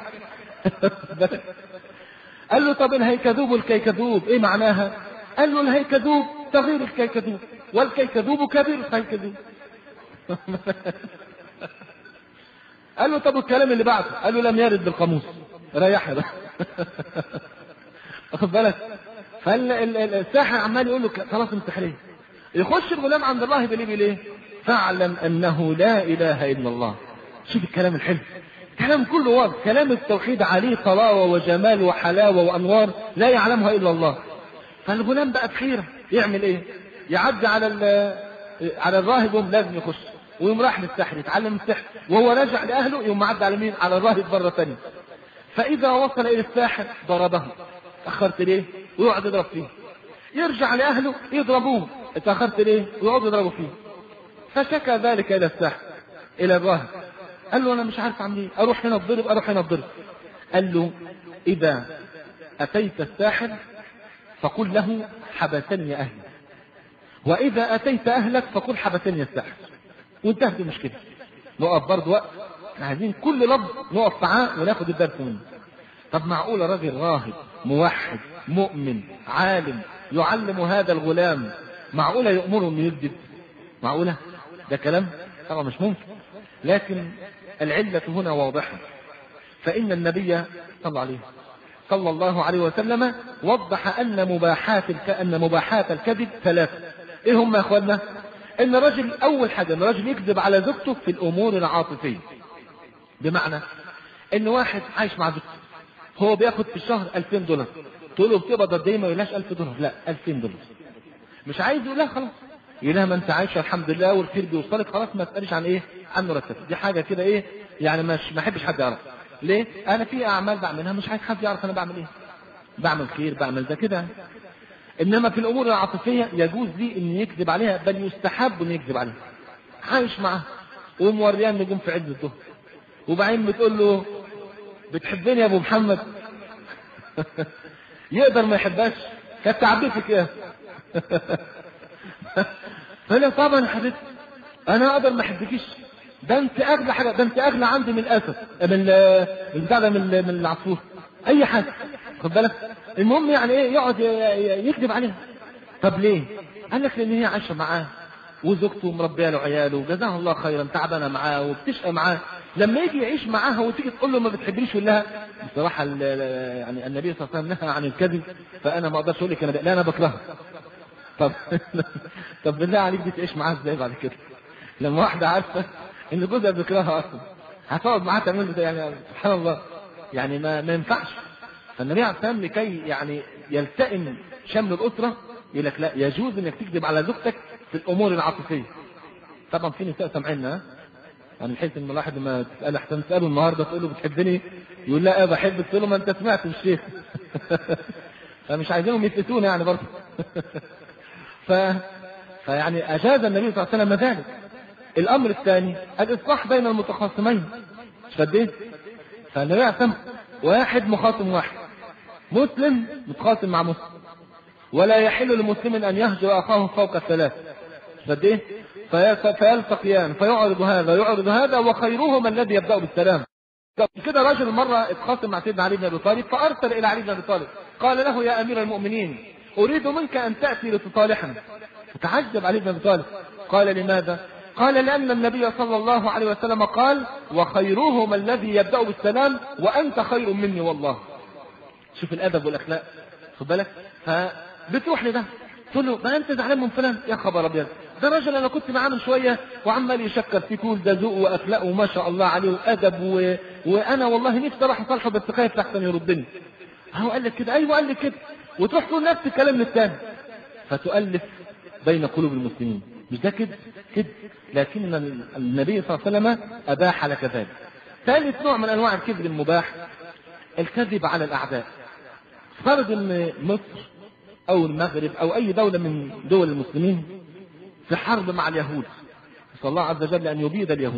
قال له طب الهيكذوب الكيكذوب ايه معناها؟ قال له الهيكذوب صغير الكيكذوب والكيكذوب كبير الكيكذوب. قال له طب الكلام اللي بعده؟ قال له لم يرد بالقاموس. ريحها بقى. واخد بالك؟ فالساحر عمال يقول له خلاص انتحريه. يخش الغلام عند الراهب اللي بيقول ايه؟ فاعلم انه لا اله الا الله. شوف الكلام الحلو، كلام كله واضح، كلام التوحيد عليه طلاوه وجمال وحلاوه وانوار لا يعلمها الا الله. فالغلام بقى بحيره يعمل ايه؟ يعدي على على الراهب لازم يخش، ويقوم راح للسحر يتعلم السحر، وهو راجع لاهله يقوم معدي على مين؟ على الراهب مره ثانيه. فاذا وصل الى الساحر ضربه. اتاخرت ليه؟ ويقعد يضرب فيه. يرجع لاهله يضربوه. اتاخرت ليه؟ ويقعدوا يضربوا فيه. فشكى ذلك الى الساحر الى الراهب. قال له انا مش عارف اعمل ايه، اروح هنا اضرب اروح هنا اضرب. قال له اذا اتيت الساحر فقل له حبسني اهلي، وإذا أتيت أهلك فقل حبسني الساحر، وانتهت المشكلة. نقف برضه وقت، احنا عايزين كل لفظ نقف معاه وناخد الدرس منه. طب معقولة راجل راهب موحد مؤمن عالم يعلم هذا الغلام، معقولة يأمره انه يكذب؟ معقولة؟ ده كلام طبعا مش ممكن. لكن العلة هنا واضحة، فإن النبي صلى عليه صلى الله عليه وسلم وضح أن مباحات الك... أن مباحات الكذب ثلاثة. إيه هم يا أخوانا؟ إن الرجل أول حاجة إن الرجل يكذب على زوجته في الأمور العاطفية. بمعنى إن واحد عايش مع زوجته، هو بياخد في الشهر ألفين دولار، تقول له بتقبض قد إيه؟ ما يقولهاش ألف دولار، لا ألفين دولار. مش عايز يقول لها خلاص، يقول لها ما أنت عايشة الحمد لله والخير بيوصلك، خلاص ما تسأليش عن إيه؟ عن مرتب. دي حاجة كده إيه يعني مش ما أحبش حد يعرف. ليه؟ أنا في أعمال بعملها مش عايز حد يعرف أنا بعمل إيه. بعمل خير، بعمل ده كده. إنما في الأمور العاطفية يجوز لي إن يكذب عليها، بل يستحب إن يكذب عليها. عايش معاها وموريان نجوم في عز الظهر، وبعدين بتقول له بتحبني يا أبو محمد؟ يقدر ما يحبهاش؟ كانت تعبيتك إيه؟ فلا طبعا يا حبيبتي أنا أقدر ما أحبكيش، ده أنت أغلى حاجة، ده أنت أغلى عندي من الأسد، من البتاع ده، من من العصفور، أي حاجة، خد بالك. المهم يعني إيه يقعد يكذب عليها. طب ليه؟ قال لك لأن هي عايشة معاه وزوجته مربيه له عياله وجزاها الله خيرا، تعبانه معاه وبتشقى معاه. لما يجي يعيش معاها وتيجي تقول له ما بتحبنيش يقول لها بصراحه يعني النبي صلى الله عليه وسلم نهى عن الكذب، فانا ما اقدرش اقول لك انا لا انا بكرهها. طب طب بالله عليك دي تعيش معاها ازاي بعد كده؟ لما واحده عارفه ان جوزها بيكرهها اصلا هتقعد معاها تعمل له يعني سبحان الله، يعني ما ما ينفعش. فالنبي عليه الصلاه والسلام لكي يعني يلتئم شمل الاسره يقول لك لا يجوز انك تكذب على زوجتك في الامور العاطفيه. طبعا في نساء سامعيننا، يعني بحيث ان الواحد ما تسال احسن تساله النهارده تقول له بتحبني يقول لا اه بحبك، تقول له ما انت سمعت الشيخ. فمش عايزينهم يفتتونا يعني برضه. ف فيعني اجاز النبي صلى الله عليه وسلم ذلك. الامر الثاني الاصلاح بين المتخاصمين، مش قد ايه؟ فالنبي عليه الصلاه والسلام واحد مخاصم واحد، مسلم متخاصم مع مسلم، ولا يحل لمسلم ان يهجر اخاه فوق الثلاث، قد ايه؟ فيلتقيان فيعرض هذا يعرض هذا وخيرهما الذي يبدا بالسلام. كده رجل مره اتخاصم مع سيدنا علي بن ابي طالب، فارسل الى علي بن ابي طالب قال له يا امير المؤمنين اريد منك ان تاتي لتصالحنا. فتعجب علي بن ابي طالب، قال لماذا؟ قال لان النبي صلى الله عليه وسلم قال وخيرهما الذي يبدا بالسلام وانت خير مني والله. شوف الادب والاخلاق، خد بالك. فبتروح لده تقول له ما انت زعلان من فلان، يا خبر ابيض ده راجل انا كنت معاه من شويه وعمال يشكر في كل ده ذوق واخلاق وما شاء الله عليه وادب و... وانا والله نفسي اروح اصالحه بس خايف لحسن يردني. هو قال لك كده؟ ايوه قال لك كده. وتروح تقول نفس الكلام للثاني، فتؤلف بين قلوب المسلمين. مش ده كده كده، لكن النبي صلى الله عليه وسلم اباح لك ذلك. ثالث نوع من انواع الكذب المباح الكذب على الاعداء. فرض ان مصر او المغرب او اي دولة من دول المسلمين في حرب مع اليهود، صلى الله عز وجل ان يبيد اليهود،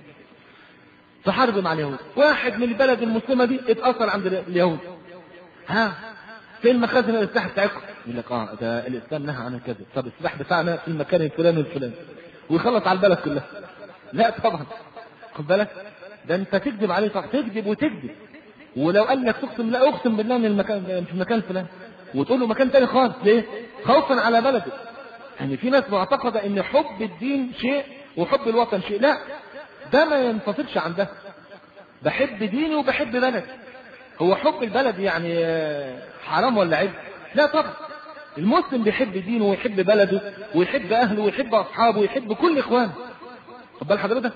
في حرب مع اليهود. واحد من البلد المسلمة دي اتأثر عند اليهود، ها فين مخازن السلاح بتاعكم؟ يقول لك اه ده الاسلام نهى عن الكذب، طب السلاح بتاعنا في المكان الفلاني الفلاني، ويخلص على البلد كلها. لا طبعا، خد بالك، ده انت تكذب عليه، طبعا تكذب وتكذب. ولو قال لك تقسم لا اقسم بالله من المكان في المكان الفلاني، وتقول له مكان تاني خالص. ليه؟ خوفا على بلده. يعني في ناس معتقده ان حب الدين شيء وحب الوطن شيء، لا ده ما ينفصلش عن ده. بحب ديني وبحب بلدي. هو حب البلد يعني حرام ولا عيب؟ لا طبعا. المسلم بيحب دينه ويحب بلده ويحب اهله ويحب اصحابه ويحب كل اخوانه، خد بال حضرتك.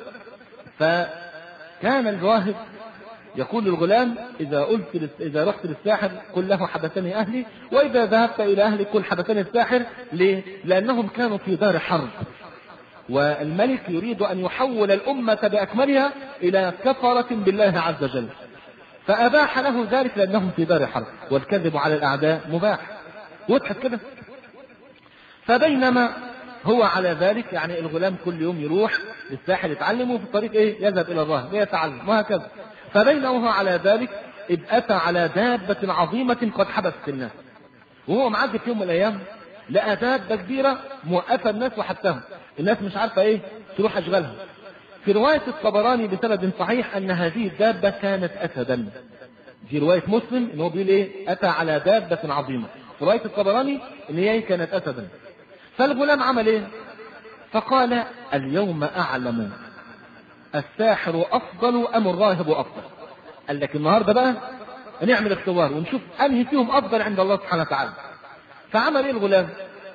فكان الراهب يقول للغلام إذا قلت إذا رحت للساحر قل له حبسني أهلي، وإذا ذهبت إلى أهلك قل حبسني الساحر. ليه؟ لأنهم كانوا في دار حرب، والملك يريد أن يحول الأمة بأكملها إلى كفرة بالله عز وجل، فأباح له ذلك لأنهم في دار حرب، والكذب على الأعداء مباح. وضحت كده؟ فبينما هو على ذلك، يعني الغلام كل يوم يروح للساحر يتعلم، وفي الطريق إيه؟ يذهب إلى الراهب ويتعلم وهكذا. فبينما هو على ذلك إذ أتى على دابة عظيمة قد حبست الناس، وهو معدي في يوم من الأيام لقى دابة كبيرة موقفة الناس وحتهم، الناس مش عارفة ايه تروح اشغالها. في رواية الطبراني بسند صحيح ان هذه الدابة كانت اسدا. في رواية مسلم ان هو بيقول ايه اتى على دابة عظيمة، في رواية الطبراني ان هي كانت اسدا. فالغلام عمل ايه؟ فقال اليوم اعلم الساحر افضل ام الراهب افضل. قال لك النهارده بقى نعمل اختبار ونشوف انهي فيهم افضل عند الله سبحانه وتعالى. فعمل ايه الغلام؟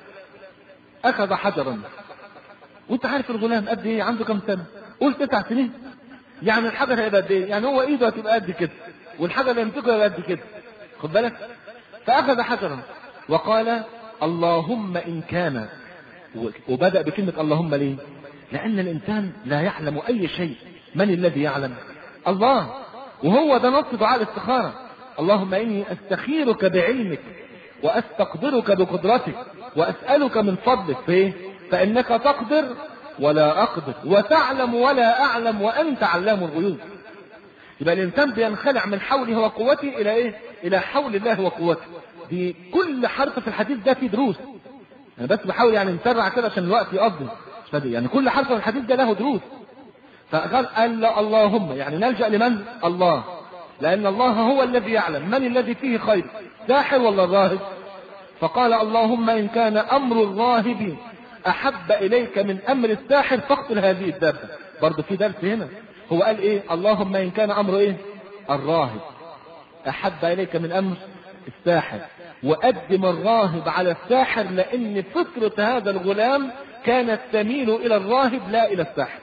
اخذ حجرا، وانت عارف الغلام قد ايه؟ عنده كم سنه؟ قول تسع سنين. يعني الحجر هيبقى قد ايه؟ يعني هو ايده هتبقى قد كده والحجر اللي يمسكه هيبقى قد كده، خد بالك. فاخذ حجرا وقال اللهم ان كان، وبدأ بكلمة اللهم ليه؟ لأن الإنسان لا يعلم أي شيء، من الذي يعلم؟ الله. وهو ده نص دعاء الاستخارة، اللهم إني أستخيرك بعلمك وأستقدرك بقدرتك وأسألك من فضلك فيه فإنك تقدر ولا أقدر وتعلم ولا أعلم وأنت علام الغيوب. يبقى الإنسان بينخلع من حوله وقوته إلى إيه؟ إلى حول الله وقوته. دي كل حرف في الحديث ده فيه دروس، أنا بس بحاول يعني نسرع كده عشان الوقت يقضي، يعني كل حرف في الحديث ده له دروس. فقال قال اللهم، يعني نلجأ لمن؟ الله، لأن الله هو الذي يعلم من الذي فيه خير، ساحر ولا الراهب. فقال اللهم إن كان أمر الراهب أحب إليك من أمر الساحر فاقتل هذه الدابة. برضه في درس هنا، هو قال إيه؟ اللهم إن كان أمر إيه؟ الراهب أحب إليك من أمر الساحر، وقدم الراهب على الساحر لأن فطرة هذا الغلام كانت تميل إلى الراهب لا إلى الساحر.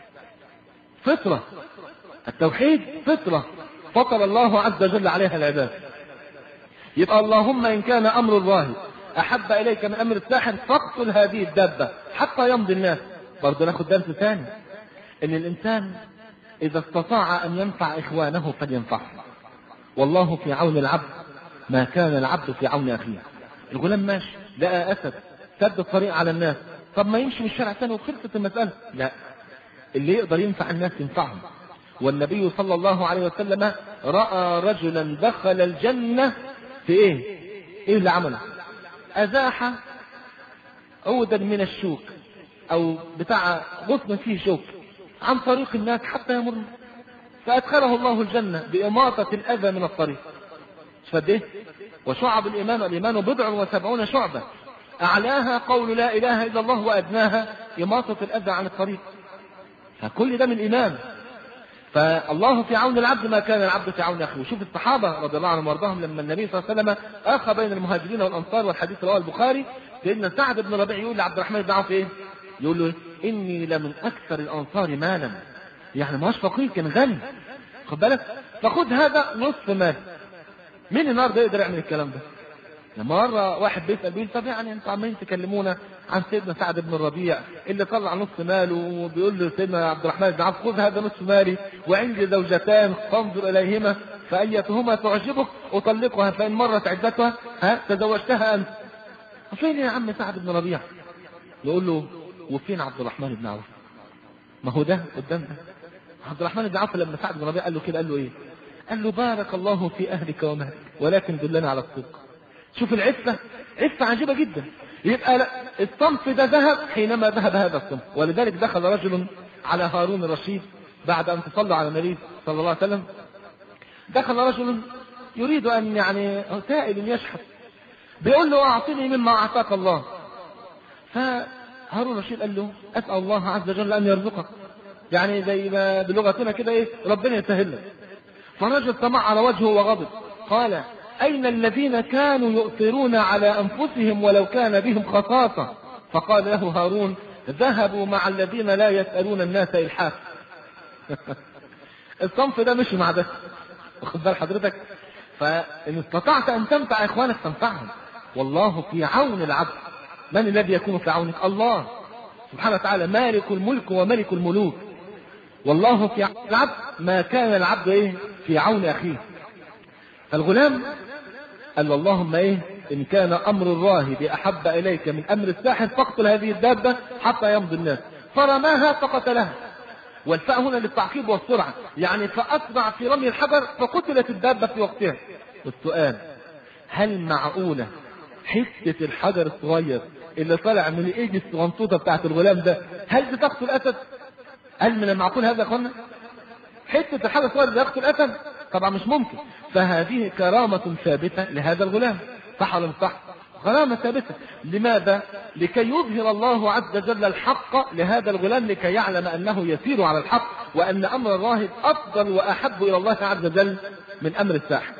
فطرة التوحيد فطرة فطر الله عز وجل عليها العباد. يبقى اللهم إن كان أمر الراهب أحب إليك من أمر الساحر فاقتل هذه الدابة حتى يمضي الناس. برضه ناخد درس ثاني، إن الإنسان إذا استطاع أن ينفع إخوانه فلينفعه، والله في عون العبد ما كان العبد في عون أخيه. الغلام ماشي لقى أسد سد الطريق على الناس، طب ما يمشي من الشارع ثاني وخلصت المسألة؟ لا، اللي يقدر ينفع الناس ينفعهم. والنبي صلى الله عليه وسلم رأى رجلا دخل الجنة في ايه؟ ايه اللي عمله؟ ازاح عودا من الشوك او بتاع غصن فيه شوك عن طريق الناس حتى يمر، فادخله الله الجنة بإماطة الأذى من الطريق. فده وشعب الإيمان، والإيمان بضع وسبعون شعبة، أعلاها قول لا إله إلا الله وأدناها إماطة الأذى عن الطريق. فكل ده من الإيمان. فالله في عون العبد ما كان العبد في عون أخيه. وشوف الصحابة رضي الله عنهم وارضاهم لما النبي صلى الله عليه وسلم أخى بين المهاجرين والأنصار، والحديث رواه البخاري، سيدنا سعد بن ربيع يقول لعبد الرحمن بن عوف إيه؟ يقول له إني لمن أكثر الأنصار مالا، يعني ما هوش فقير، كان غني، خد بالك، فخد هذا نصف مال. مين النهارده يقدر يعمل الكلام ده؟ لما مرة واحد بيسأل بيقول طب يعني انتوا عمالين تكلمونا عن سيدنا سعد بن الربيع اللي طلع نصف ماله، وبيقول له سيدنا عبد الرحمن بن عوف خذ هذا نصف مالي وعندي زوجتان فانظر اليهما فايتهما تعجبك اطلقها فان مرت عدتها ها تزوجتها انت. فين يا عم سعد بن الربيع؟ يقول له وفين عبد الرحمن بن عوف؟ ما هو ده قدام ده. عبد الرحمن بن عوف لما سعد بن الربيع قال له كده قال له ايه؟ قال له بارك الله في اهلك ومالك ولكن دلنا على الصدق. شوف العفة، عفة عجيبة جدا. يبقى الصنف ده ذهب حينما ذهب هذا الصنف. ولذلك دخل رجل على هارون الرشيد بعد أن تصلى على النبي صلى الله عليه وسلم، دخل رجل يريد أن يعني سائل يشحت، بيقول له أعطني مما أعطاك الله. فهارون الرشيد قال له أسأل الله عز وجل أن يرزقك، يعني زي ما بلغتنا كده إيه، ربنا يسهل لك. فالرجل طمع على وجهه وغضب، قال أين الذين كانوا يؤثرون على أنفسهم ولو كان بهم خصاصة؟ فقال له هارون ذهبوا مع الذين لا يسألون الناس إلحاف. الصنف ده مش مع ده، واخد بال حضرتك؟ فإن استطعت أن تنفع إخوانك تنفعهم، والله في عون العبد. من الذي يكون في عونك؟ الله سبحانه وتعالى مالك الملك وملك الملوك. والله في عون العبد ما كان العبد إيه؟ في عون أخيه. فالغلام قال اللهم ايه ان كان امر الراهب احب اليك من امر الساحر فاقتل هذه الدابة حتى يمضي الناس، فرماها فقتلها. والفاء هنا للتعقيب والسرعة، يعني فاسرع في رمي الحجر فقتلت الدابة في وقتها. والسؤال هل معقولة حتة الحجر الصغير اللي طالع من الايد الصغنطوطة بتاعت الغلام ده، هل دي تقتل الاسد؟ هل من المعقول هذا يا اخوانا؟ حتة الحجر الصغير اللي يقتل الاسد؟ طبعا مش ممكن. فهذه كرامة ثابتة لهذا الغلام، صح ولا مش صح؟ كرامة ثابتة. لماذا؟ لكي يظهر الله عز وجل الحق لهذا الغلام، لكي يعلم انه يسير على الحق، وان امر الراهب افضل واحب الى الله عز وجل من امر الساحر.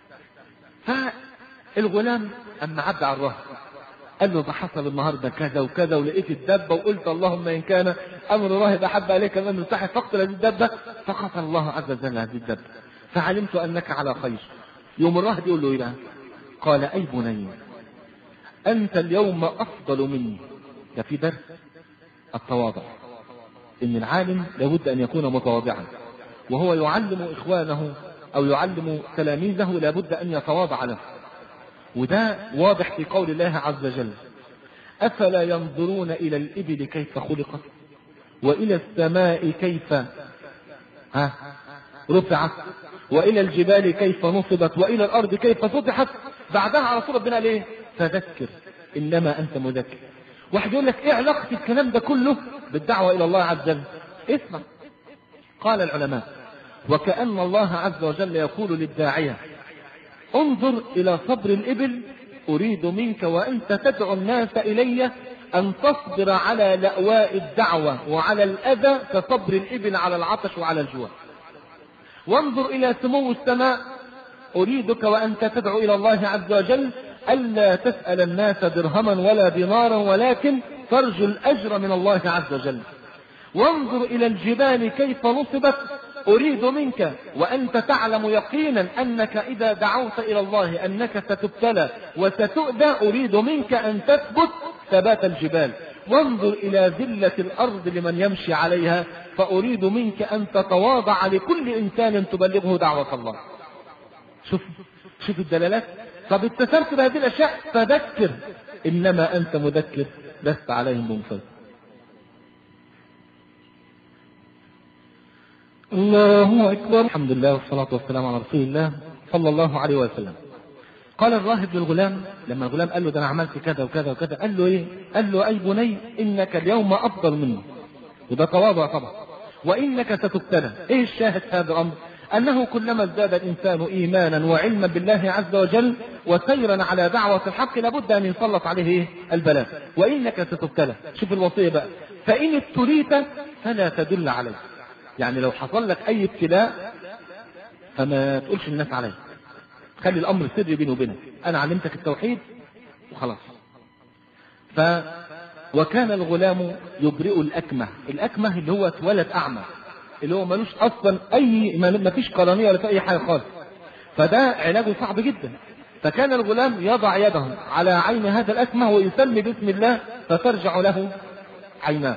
فالغلام اما عدى على الراهب قال له ده حصل النهارده كذا وكذا، ولقيت الدبه وقلت اللهم ان كان امر الراهب احب اليك من امر الساحر فاقتل هذه الدبه، فقتل الله عز وجل هذه الدبه، فعلمت انك على خير. يوم الراهب يقول له ايه بقى؟ قال اي بني انت اليوم افضل مني. ده في درس التواضع، ان العالم لابد ان يكون متواضعا، وهو يعلم اخوانه او يعلم تلاميذه لابد ان يتواضع له. وده واضح في قول الله عز وجل افلا ينظرون الى الابل كيف خلقت والى السماء كيف ها رفعت والى الجبال كيف نصبت والى الارض كيف سطحت. بعدها على طول ربنا قال ايه؟ فذكر انما انت مذكر. واحد يقول لك ايه علاقه الكلام ده كله بالدعوه الى الله عز وجل؟ اسمع. قال العلماء وكأن الله عز وجل يقول للداعيه انظر الى صبر الابل اريد منك وانت تدعو الناس الي ان تصبر على لأواء الدعوه وعلى الاذى كصبر الابل على العطش وعلى الجوع. وانظر الى سمو السماء اريدك وانت تدعو الى الله عز وجل الا تسأل الناس درهما ولا دينارا ولكن ترجو الاجر من الله عز وجل. وانظر الى الجبال كيف نصبت اريد منك وانت تعلم يقينا انك اذا دعوت الى الله انك ستبتلى وستؤذى اريد منك ان تثبت ثبات الجبال. وانظر الى ذلة الارض لمن يمشي عليها فاريد منك ان تتواضع لكل انسان تبلغه دعوة الله. شوف شوف الدلالات. طب اتسمت بهذه الاشياء فذكر انما انت مذكر لست عليهم بمسيطر. الله اكبر. الحمد لله والصلاة والسلام على رسول الله صلى الله عليه وسلم. قال الراهب للغلام لما الغلام قال له ده انا عملت كذا وكذا وكذا، قال له ايه؟ قال له اي بني انك اليوم افضل مني. وده تواضع طبعا. وانك ستبتلى. ايه الشاهد في هذا الامر؟ انه كلما ازداد الانسان ايمانا وعلما بالله عز وجل وسيرا على دعوة الحق لابد ان يسلط عليه ايه؟ البلاء. وانك ستبتلى. شوف الوصية بقى، فان ابتليت فلا تدل عليه. يعني لو حصل لك اي ابتلاء فما تقولش الناس عليه، خلي الامر سري بيني وبينك، انا علمتك التوحيد وخلاص. ف وكان الغلام يبرئ الاكمه. الاكمه اللي هو اتولد اعمى، اللي هو ملوش اصلا اي ما فيش قرنيه ولا في اي حاجه خالص، فده علاجه صعب جدا. فكان الغلام يضع يده على عين هذا الاكمه ويسمي باسم الله فترجع له عيناه.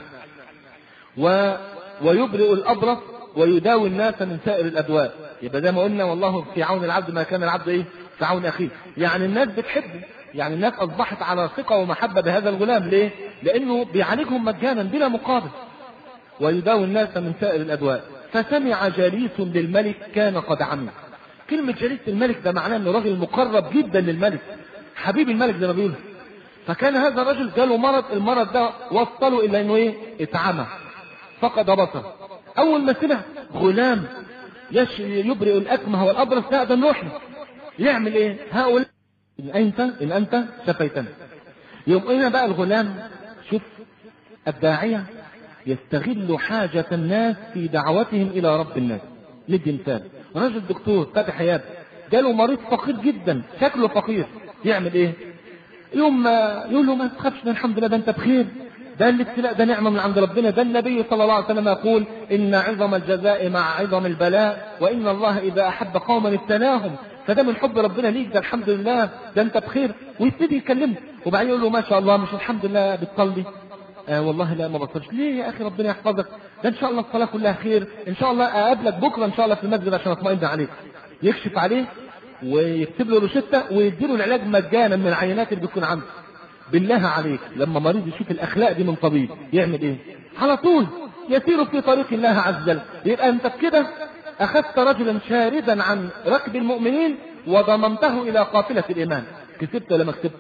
و ويبرئ الأبرص ويداوي الناس من سائر الأدواء. يبقى زي ما قلنا والله في عون العبد ما كان العبد ايه؟ في عون أخيه. يعني الناس بتحبه، يعني الناس أصبحت على ثقة ومحبة بهذا الغلام. ليه؟ لأنه بيعالجهم مجانا بلا مقابل. ويداوي الناس من سائر الأدواء. فسمع جليس للملك كان قد عمي. كلمة جليس الملك ده معناه انه راجل مقرب جدا للملك، حبيب الملك زي ما بيقولوا. فكان هذا الرجل جاله مرض، المرض ده وصله إلى انه ايه؟ اتعمى، فقد بصر. اول ما سمع غلام يبرئ الاكمه والابرص لا ده نروح له. يعمل ايه؟ هؤلاء ان انت ان انت شفيتنا. يوم هنا بقى الغلام، شوف الداعيه يستغل حاجه الناس في دعوتهم الى رب الناس. ندي مثال، رجل دكتور فاتح عياده جاله مريض فقير جدا شكله فقير، يعمل ايه؟ يوم ما يقول له ما تخافش الحمد لله ده انت بخير، ده الابتلاء ده نعمة من عند ربنا. ده النبي صلى الله عليه وسلم يقول إن عظم الجزاء مع عظم البلاء وإن الله إذا أحب قوما ابتلاهم. فده من حب ربنا ليك، ده الحمد لله ده أنت بخير. ويبتدي يكلمه وبعدين يقول له ما شاء الله مش الحمد لله بتصلي؟ آه والله لا ما بصلش. ليه يا أخي؟ ربنا يحفظك، ده إن شاء الله الصلاة كلها خير، إن شاء الله أقابلك بكرة إن شاء الله في المسجد عشان أطمئن عليك. يكشف عليه ويكتب له روشتة ويديله العلاج مجانا من العينات اللي بتكون عنده. بالله عليك لما مريض يشوف الاخلاق دي من طبيب يعمل ايه؟ على طول يسير في طريق الله عز وجل. يبقى انت كده اخذت رجلا شاردا عن ركب المؤمنين وضممته الى قافلة الايمان. كسبت ولا ما كسبتش؟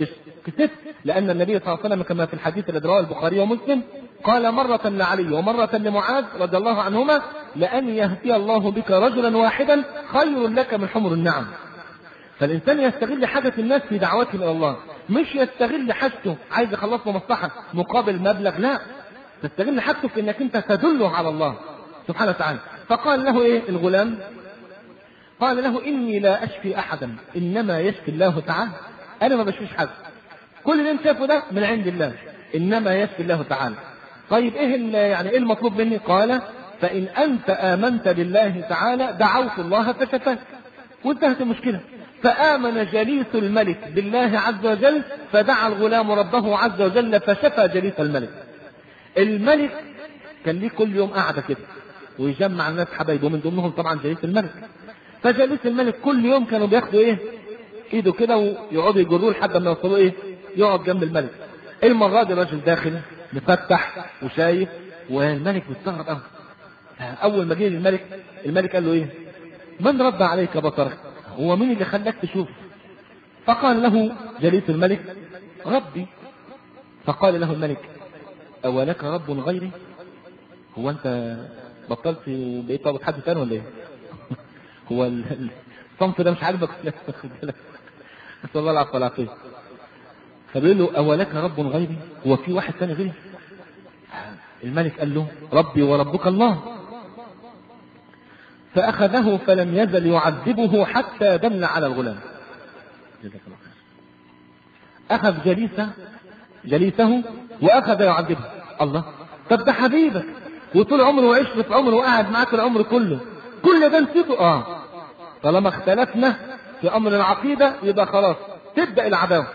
كسبت، لأن النبي صلى الله عليه وسلم كما في الحديث الذي رواه البخاري ومسلم قال مرة لعلي ومرة لمعاذ رضي الله عنهما: لأن يهدي الله بك رجلا واحدا خير لك من حمر النعم. فالإنسان يستغل حاجة الناس في دعوتهم إلى الله، مش يستغل حاجته عايز يخلص له مصلحة مقابل مبلغ، لا، تستغل حاجته في إنك أنت تدله على الله سبحانه وتعالى. فقال له إيه الغلام؟ قال له: إني لا أشفي أحدا إنما يشفي الله تعالى. أنا ما بشفيش حد، كل اللي انت شايفه ده من عند الله، إنما يشفي الله تعالى. طيب إيه يعني إيه المطلوب مني؟ قال: فإن أنت آمنت بالله تعالى دعوت الله فشفاك، وانتهت المشكلة. فآمن جليس الملك بالله عز وجل فدعا الغلام ربه عز وجل فشفى جليس الملك. الملك كان ليه كل يوم قاعدة كده ويجمع الناس حبايبه، من ضمنهم طبعا جليس الملك. فجليس الملك كل يوم كانوا بياخدوا ايه ايده كده ويقعدوا يجروه لحد ما يوصلوا ايه يقعد جنب الملك. المرة دي الراجل داخل مفتح وشايف، والملك مستغرب قوي. اول ما جه الملك الملك قال له: ايه من رد عليك بصرك؟ هو مين اللي خلاك تشوف؟ فقال له جليس الملك: ربي. فقال له الملك: أولك رب غيري؟ هو انت بطلت بقيت طابت حد ثاني ولا ايه؟ هو الصمت ده مش عاجبك؟ نسأل الله العفو والعافية. فبيقول له: أولك رب غيري؟ هو في واحد ثاني غيري؟ الملك قال له: ربي وربك الله. فأخذه فلم يزل يعذبه حتى دل على الغلام. أخذ جليسه جليسه وأخذ يعذبه. الله، طب ده حبيبك وطول عمره وعشت في عمره وقعد معاك العمر كله، كل ده نسيته؟ اه طالما اختلفنا في أمر العقيدة يبقى خلاص تبدأ العداوة.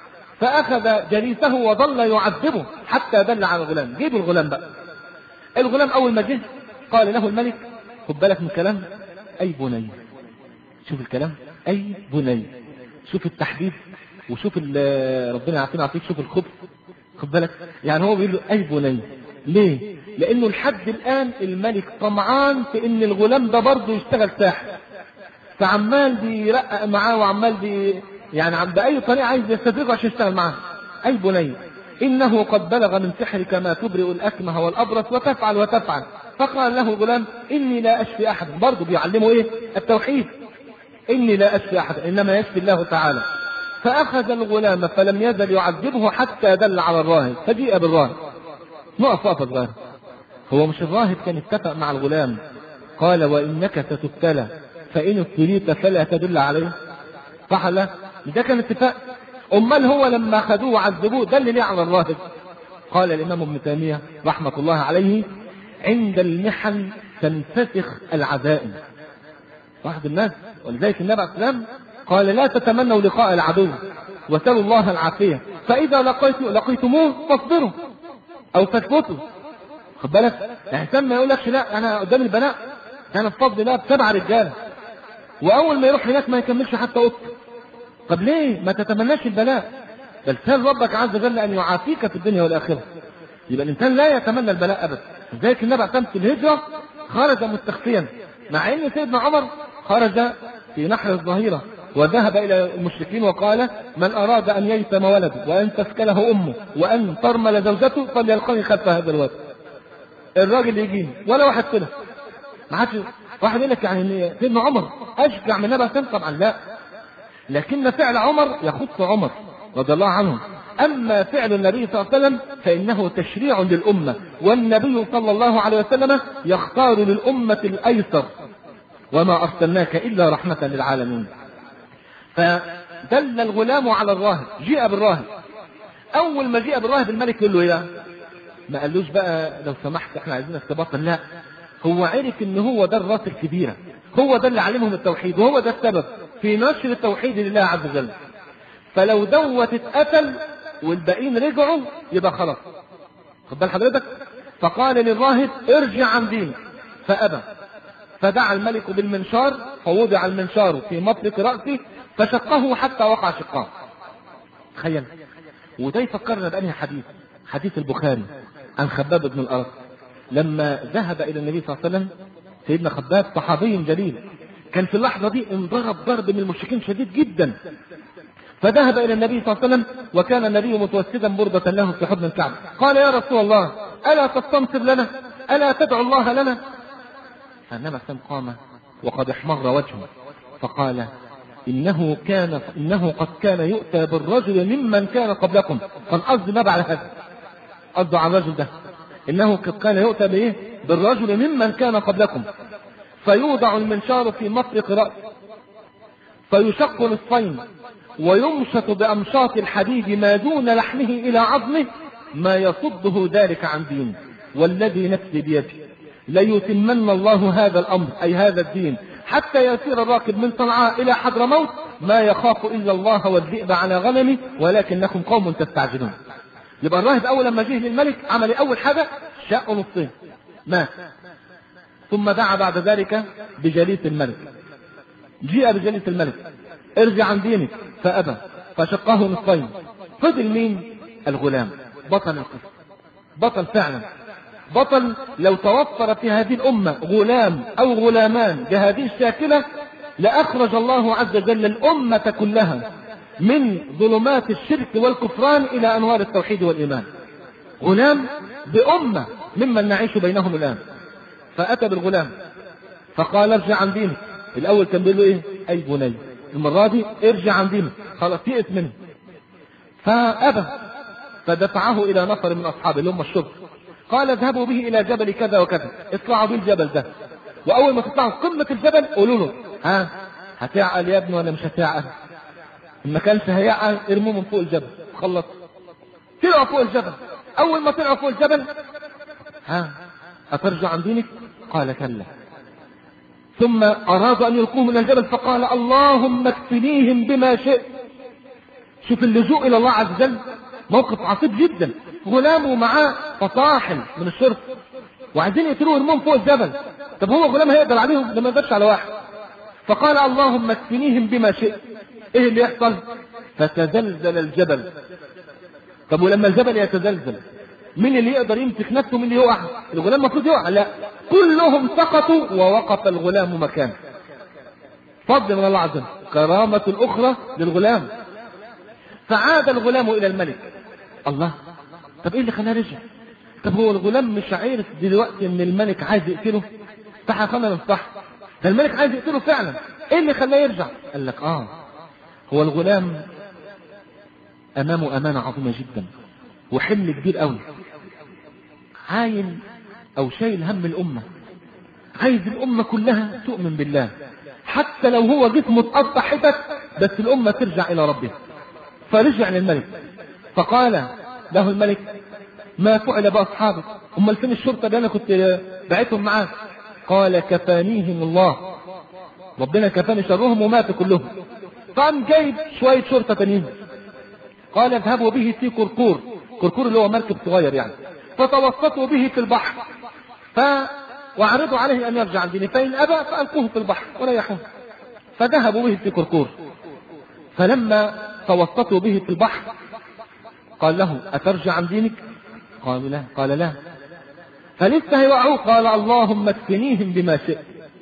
فأخذ جليسه وظل يعذبه حتى دل على الغلام. جيب الغلام بقى. الغلام أول ما جه قال له الملك: خد بالك من الكلام، أي بني. شوف الكلام، أي بني. شوف التحديد وشوف ربنا يعطينا عطيك، شوف الخبث. خد بالك، يعني هو بيقول له أي بني. ليه؟ لأنه لحد الآن الملك طمعان في إن الغلام ده برضه يشتغل ساحر، فعمال بيرقق معاه وعمال بي يعني عم بأي طريقة عايز يستدرجه عشان يشتغل معاه. أي بني إنه قد بلغ من سحرك ما تبرئ الأكمه والأبرص وتفعل وتفعل. فقال له الغلام: إني لا أشفي أحد. برضه بيعلمه إيه؟ التوحيد. إني لا أشفي أحد إنما يشفي الله تعالى. فأخذ الغلام فلم يزل يعذبه حتى دل على الراهب، فجيء بالراهب. نقف وقفة صغيرة. هو مش الراهب كان اتفق مع الغلام قال: وإنك ستبتلى فإن ابتليت فلا تدل عليه؟ صح لا؟ ده كان اتفاق. أمال هو لما أخذوه وعذبوه دل ليه على الراهب؟ قال الإمام ابن تيمية رحمة الله عليه: عند المحن تنفسخ العزائم. واحد الناس، ولذلك النبي عليه السلام قال: لا تتمنوا لقاء العدو وسلوا الله العافية، فإذا لقيت لقيتموه فاصبروا أو تثبتوا. خد بالك، الإنسان ما يقولكش لا أنا قدام البناء أنا بفضل الله بسبع رجالة، وأول ما يروح هناك ما يكملش حتى قط. طب ليه ما تتمناش البلاء؟ بل سأل ربك عز وجل أن يعافيك في الدنيا والآخرة. يبقى الإنسان لا يتمنى البلاء أبدا. لذلك النبي عليه في الهجرة خرج مستخفيا، مع أن سيدنا عمر خرج في نحر الظهيرة وذهب إلى المشركين وقال: من أراد أن ييتم ولده وأن تسكله أمه وأن ترمل زوجته فليلقني خلف هذا الواد. الراجل يجيني ولا واحد كده، ما حدش. واحد يقول لك يعني سيدنا عمر أشجع من النبي عليه طبعا لا، لكن فعل عمر يخص عمر رضي الله عنه. أما فعل النبي صلى الله عليه وسلم فإنه تشريع للأمة، والنبي صلى الله عليه وسلم يختار للأمة الأيسر: وما أرسلناك إلا رحمة للعالمين. فدل الغلام على الراهب. جيء بالراهب. أول ما جيء بالراهب الملك يقول له: إيه؟ ما قالوش بقى لو سمحت احنا عايزين استباطا، لا، هو عرف ان هو ده الراس الكبيرة، هو ده اللي علمهم التوحيد، وهو ده السبب في نشر التوحيد لله عز وجل. فلو دوت اتقتل والباقيين رجعوا يبقى خلاص. خد بال حضرتك. فقال للراهب: ارجع عن دينك، فأبى. فدعا الملك بالمنشار فوضع المنشار في مطلق رأسه فشقه حتى وقع شقاه. تخيل. وده يفكرنا بأنهي حديث؟ حديث البخاري عن خباب بن الأرض لما ذهب إلى النبي صلى الله عليه وسلم. سيدنا خباب صحابي جليل، كان في اللحظة دي انضرب ضرب من المشركين شديد جدا، فذهب إلى النبي صلى الله عليه وسلم وكان النبي متوسدا بردة له في حضن الكعبة. قال يا رسول الله ألا تستنصر لنا؟ ألا تدعو الله لنا؟ فالنبي صلى الله عليه وسلم قام وقد احمر وجهه فقال إنه كان إنه قد كان يؤتى بالرجل ممن كان قبلكم. قال قصد ما بعد هذا، قصد على الرجل ده، إنه قد كان يؤتى بإيه؟ بالرجل ممن كان قبلكم فيوضع المنشار في مفرق رأسه فيشق نصفين ويمشط بأمشاط الحديد ما دون لحمه إلى عظمه ما يصده ذلك عن دين، والذي نفسي بيده ليتمن الله هذا الأمر أي هذا الدين حتى يسير الراكب من صنعاء إلى حضرموت ما يخاف إلا الله والذئب على غنمه ولكنكم قوم تستعجلون. يبقى الراهب أول لما جه للملك عمل أول حاجة شق نصين مات، ثم دعا بعد ذلك بجليس الملك. جيء بجليس الملك ارجع عن دينك فأبى فشقه نصفين. فضل مين؟ الغلام، بطل القصة، بطل فعلا، بطل. لو توفر في هذه الأمة غلام أو غلامان بهذه الشاكلة لأخرج الله عز وجل الأمة كلها من ظلمات الشرك والكفران إلى أنوار التوحيد والإيمان. غلام بأمة ممن نعيش بينهم الآن. فأتى بالغلام فقال ارجع عن دينك. الأول كان بيقول له إيه؟ أي بني. المرة دي ارجع عن دينك، خلاص يئس منه. فأبى فدفعه إلى نفر من أصحابه اللي هم الشرطة. قال اذهبوا به إلى جبل كذا وكذا، اطلعوا به الجبل ده، وأول ما تطلعوا قمة الجبل قولوا له ها هتعقل يا ابني ولا مش هتعقل؟ إن ما كانش هيعقل ارموه من فوق الجبل. خلص طلعوا فوق الجبل. أول ما طلعوا فوق الجبل ها أترجع عن دينك؟ قال كلا. ثم أراد أن يلقوه من الجبل فقال اللهم اكفنيهم بما شئت. شوف اللجوء إلى الله عز وجل، موقف عصيب جدا. غلامه معاه فصاحل من الشرطة وعايزين يقتلوه يرموهم فوق الجبل. طب هو غلام هيقدر عليهم؟ لما يقدرش على واحد. فقال اللهم اكفنيهم بما شئت. ايه اللي يحصل؟ فتزلزل الجبل. طب ولما الجبل يتزلزل مين اللي يقدر يمسك نفسه؟ مين اللي يقع؟ الغلام المفروض يقع؟ لا، كلهم سقطوا ووقف الغلام مكانه. فضل من الله عز وجل، كرامة الأخرى للغلام. فعاد الغلام إلى الملك. الله، طب ايه اللي خلاه رجع؟ طب هو الغلام مش عارف دلوقتي ان الملك عايز يقتله؟ صح خلنا نصح، ده الملك عايز يقتله فعلا. ايه اللي خلاه يرجع؟ قال لك اه هو الغلام امامه امانة عظيمة جدا وحمل كبير قوي، عاين او شايل هم الامة، عايز الامة كلها تؤمن بالله حتى لو هو جسمه اتقطع حتت بس الامة ترجع الى ربها. فرجع للملك فقال له الملك ما فعل بأصحابك؟ امال فين الشرطة اللي انا كنت بعتهم معاك؟ قال كفانيهم الله، ربنا كفاني شرهم وماتوا كلهم. قام جايب شوية شرطة تانيين. قال اذهبوا به في كركور، كركور اللي هو مركب صغير يعني، فتوسطوا به في البحر ف وعرضوا عليه ان يرجع عن دينه، فان ابى فالقوه في البحر وريحوه. فذهبوا به في كركور، فلما توسطوا به في البحر قال له أترجع عن دينك؟ قال لا. قال لا. فلسه هيوقعوه. قال اللهم اكفنيهم بما شئت.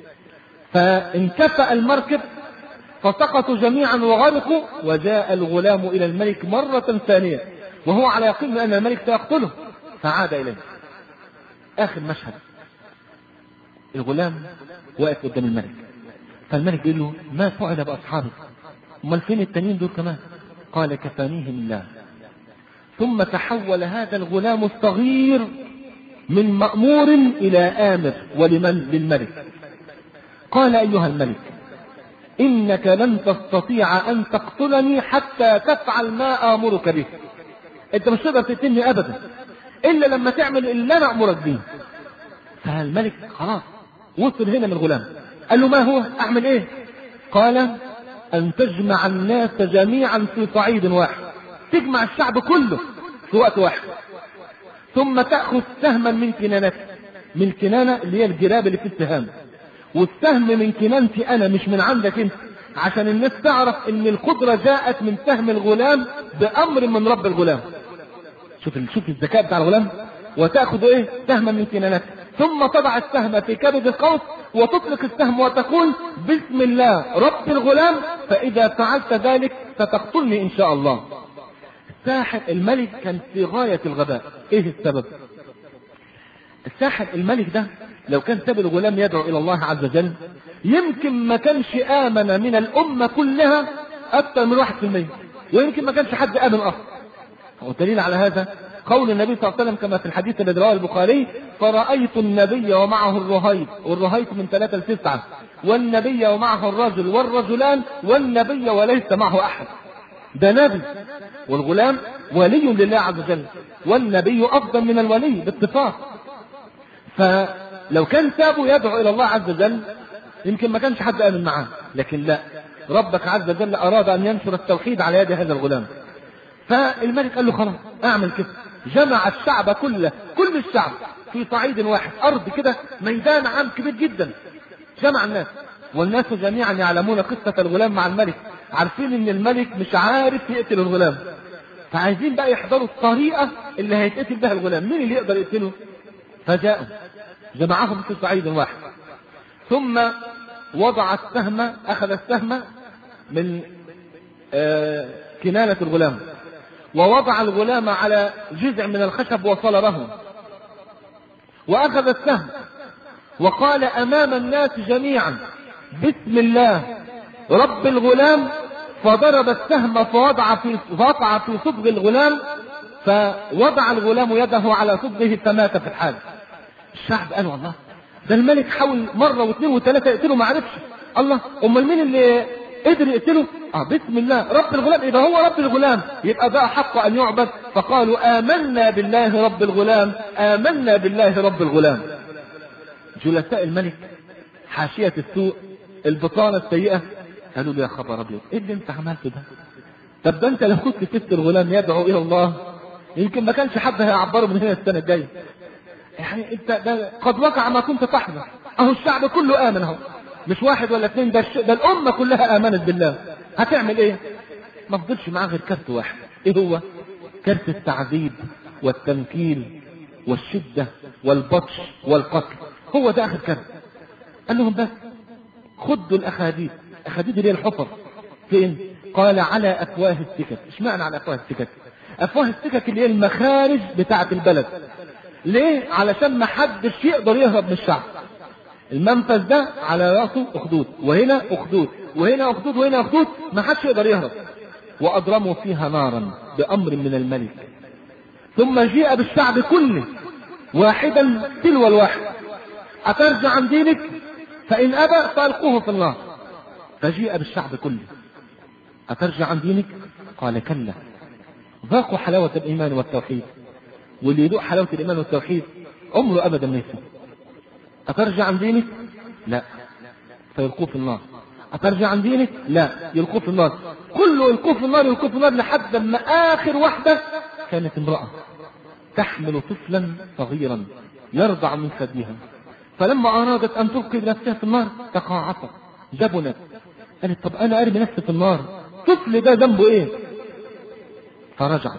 فانكفأ المركب فسقطوا جميعا وغرقوا. وجاء الغلام إلى الملك مرة ثانية وهو على يقين أن الملك سيقتله، فعاد إليه. آخر مشهد الغلام واقف قدام الملك، فالملك يقول له ما فعل بأصحابك؟ امال فين التانيين دول كمان؟ قال كفانيهم الله. ثم تحول هذا الغلام الصغير من مأمور إلى آمر ولمن؟ للملك. قال أيها الملك إنك لن تستطيع أن تقتلني حتى تفعل ما آمرك به. أنت مش تقدر تقتلني أبدا إلا لما تعمل اللي أنا أمرك به. فالملك خلاص وصل هنا من الغلام. قال له ما هو؟ أعمل إيه؟ قال أن تجمع الناس جميعا في صعيد واحد، تجمع الشعب كله في وقت واحد، ثم تأخذ سهما من كنانتك. من الكنانة اللي هي الجراب اللي في السهام، والسهم من كنانتي أنا مش من عندك أنت، عشان الناس تعرف إن القدرة جاءت من سهم الغلام بأمر من رب الغلام. شوف شوف الذكاء بتاع الغلام. وتأخذ إيه؟ سهما من كنانتك، ثم تضع السهم في كبد القوس وتطلق السهم وتقول بسم الله رب الغلام، فإذا فعلت ذلك ستقتلني إن شاء الله. الساحر الملك كان في غاية الغباء. إيه السبب؟ الساحر الملك ده لو كان ساب الغلام يدعو إلى الله عز وجل يمكن ما كانش آمن من الأمة كلها أكثر من واحد في المية، ويمكن ما كانش حد آمن أصلا. والدليل على هذا قول النبي صلى الله عليه وسلم كما في الحديث الذي رواه البخاري: فرأيت النبي ومعه الرهيط، والرهيط من ثلاثة لتسعة، والنبي ومعه الرجل والرجلان، والنبي وليس معه أحد. ده نبي، والغلام ولي لله عز وجل، والنبي أفضل من الولي باتفاق. فلو كان سابه يدعو إلى الله عز وجل يمكن ما كانش حد آمن معاه، لكن لا، ربك عز وجل أراد أن ينشر التوحيد على يد هذا الغلام. فالملك قال له خلاص اعمل كده. جمع الشعب كله، كل الشعب في صعيد واحد، أرض كده، ميدان عام كبير جدا، جمع الناس، والناس جميعا يعلمون قصة الغلام مع الملك، عارفين ان الملك مش عارف يقتل الغلام، فعايزين بقى يحضروا الطريقة اللي هيتقتل بها الغلام، مين اللي يقدر يقتله؟ فجاءوا جمعهم في صعيد واحد، ثم وضع السهم، أخذ السهم من آه كنانة الغلام، ووضع الغلام على جذع من الخشب وصلبه، وأخذ السهم وقال أمام الناس جميعا: بسم الله رب الغلام، فضرب السهم فوضع في وقع في صدغ الغلام، فوضع الغلام يده على صدغه فمات في الحال. الشعب قالوا: الله، ده الملك حاول مرة واثنين وثلاثة يقتله ما عرفش، الله، امال مين اللي قدر يقتله؟ اه بسم الله رب الغلام، اذا هو رب الغلام يبقى ده حق ان يعبد. فقالوا: آمنا بالله رب الغلام، آمنا بالله رب الغلام. جلساء الملك، حاشية السوء، البطانة السيئة، قالوا له: يا خبر ابيض، ايه اللي انت عملته ده؟ طب ده انت لو كنت سبت الغلام يدعو الى الله يمكن ما كانش حد هيعبره من هنا السنة الجاية. يعني انت ده قد وقع ما كنت تحذر. اهو الشعب كله امن، اهو مش واحد ولا اثنين، ده, ده الامة كلها امنت بالله. هتعمل ايه؟ ما فضلش معاه غير كارت واحد، ايه هو؟ كارت التعذيب والتنكيل والشدة والبطش والقتل، هو ده اخر كارت. قال لهم: بس خدوا الاخاديد، الاخاديد اللي هي الحفر، فين؟ قال: على افواه السكك. اشمعنى على افواه السكك؟ افواه السكك اللي هي المخارج بتاعة البلد. ليه؟ علشان ما حدش يقدر يهرب من الشعب. المنفذ ده على راسه اخدود، وهنا اخدود، وهنا اخدود، وهنا اخدود، ما حدش يقدر يهرب. واضرموا فيها نارا بامر من الملك، ثم جيء بالشعب كله واحدا تلو الواحد: اترجع عن دينك؟ فان ابى فالقوه في النار. فجيء بالشعب كله: اترجع عن دينك؟ قال: كلا. ذاقوا حلاوة الايمان والتوحيد، واللي يذوق حلاوة الايمان والتوحيد عمره ابدا ما يسلم. أترجع عن دينك؟ لا، فيلقوه في النار. أترجع عن دينك؟ لا، يلقوه في النار. كله يلقوه في النار، يلقوه في النار، لحد ما آخر واحدة كانت امرأة تحمل طفلا صغيرا يرضع من ثديها، فلما أرادت أن تلقي بنفسها في النار تقاعست، جبنت، قالت: طب أنا أرمي نفسي في النار، طفل ده ذنبه إيه؟ فرجعت،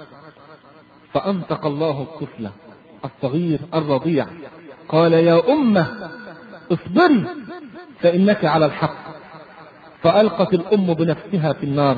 فأنطق الله الطفل الصغير الرضيع، قال: يا أمة اصبري فإنك على الحق. فألقت الأم بنفسها في النار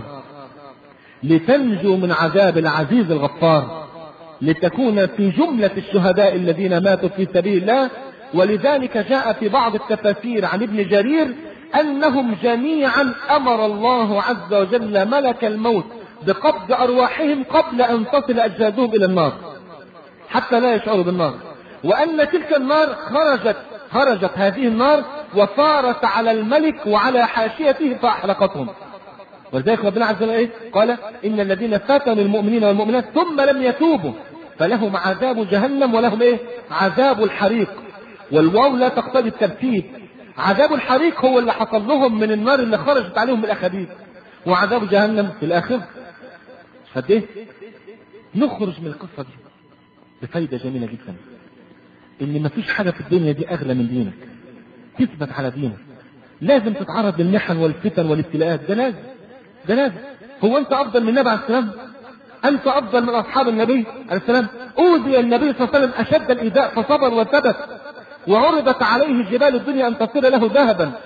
لتنجو من عذاب العزيز الغفار، لتكون في جملة الشهداء الذين ماتوا في سبيل الله. ولذلك جاء في بعض التفاسير عن ابن جرير أنهم جميعا أمر الله عز وجل ملك الموت بقبض أرواحهم قبل أن تصل أجسادهم إلى النار حتى لا يشعروا بالنار، وأن تلك النار خرجت خرجت هذه النار وصارت على الملك وعلى حاشيته فأحرقتهم. ولذلك ربنا عز وجل إيه؟ قال: إن الذين فتنوا المؤمنين والمؤمنات ثم لم يتوبوا فلهم عذاب جهنم ولهم إيه؟ عذاب الحريق. والواو لا تقتضي الترتيب، عذاب الحريق هو اللي حصل لهم من النار اللي خرجت عليهم من الأخاديد، وعذاب جهنم في الآخر. فد إيه؟ نخرج من القصة دي بفايدة جميلة جدا، ان مفيش حاجة في الدنيا دي اغلى من دينك. تثبت على دينك، لازم تتعرض للمحن والفتن والابتلاءات، ده لازم، ده لازم. هو انت افضل من النبي عليه السلام؟ انت افضل من اصحاب النبي عليه السلام؟ اوذي النبي صلى الله عليه وسلم اشد الايذاء فصبر وثبت، وعرضت عليه جبال الدنيا ان تصير له ذهبا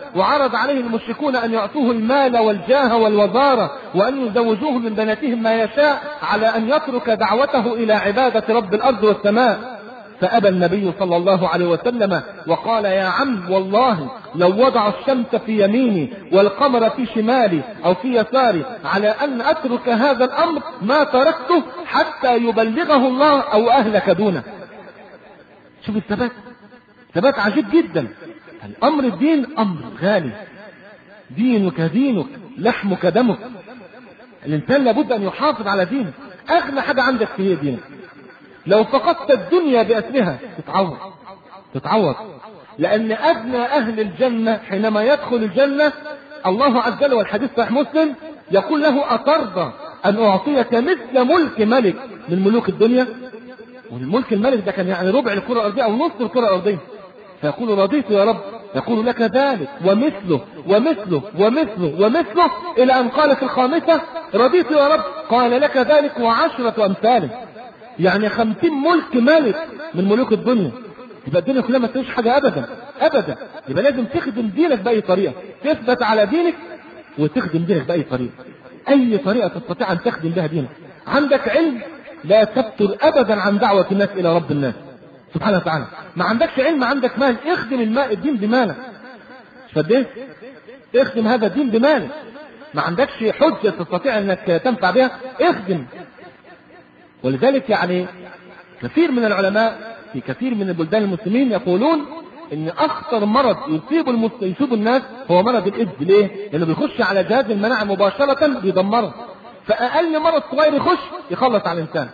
وعرض عليه المشركون أن يعطوه المال والجاه والوزارة وأن يزوجوه من بناتهم ما يشاء على أن يترك دعوته إلى عبادة رب الأرض والسماء، فأبى النبي صلى الله عليه وسلم وقال: يا عم والله لو وضع الشمس في يميني والقمر في شمالي أو في يساري على أن أترك هذا الأمر ما تركته حتى يبلغه الله أو أهلك دونه. شوف الثبات، ثبات عجيب جدا. الأمر الدين أمر غالي، دينك دينك لحمك دمك. الإنسان لابد أن يحافظ على دينه، أغلى حاجة عندك في دينك. لو فقدت الدنيا بأسرها تتعوض تتعوض لأن أدنى أهل الجنة حينما يدخل الجنة الله عز وجل، والحديث صحيح مسلم، يقول له: أترضى أن أعطيك مثل ملك ملك من ملوك الدنيا؟ والملك الملك ده كان يعني ربع الكرة الأرضية أو نصف الكرة الأرضية. فيقول: رضيت يا رب. يقول: لك ذلك ومثله ومثله ومثله ومثله، إلى أن قال في الخامسة: رضيت يا رب. قال: لك ذلك وعشرة أمثاله، يعني خمسين ملك ملك من ملوك الدنيا. يبقى الدنيا كلها ما تسويش حاجة أبدا أبدا. يبقى لازم تخدم دينك بأي طريقة، تثبت على دينك وتخدم دينك بأي طريقة، أي طريقة تستطيع أن تخدم بها دينك. عندك علم، لا تبتر أبدا عن دعوة الناس إلى رب الناس سبحانه وتعالى. ما عندكش علم، عندك مال، اخدم الماء الدين بمالك. فده اخدم هذا الدين بمالك. ما عندكش حجة تستطيع أنك تنفع بها، اخدم. ولذلك يعني كثير من العلماء في كثير من البلدان المسلمين يقولون ان اخطر مرض يصيب المس... يصيب الناس هو مرض الايدز. ليه؟ لانه بيخش على جهاز المناعه مباشره بيدمره. فاقل مرض صغير يخش يخلص على الانسان.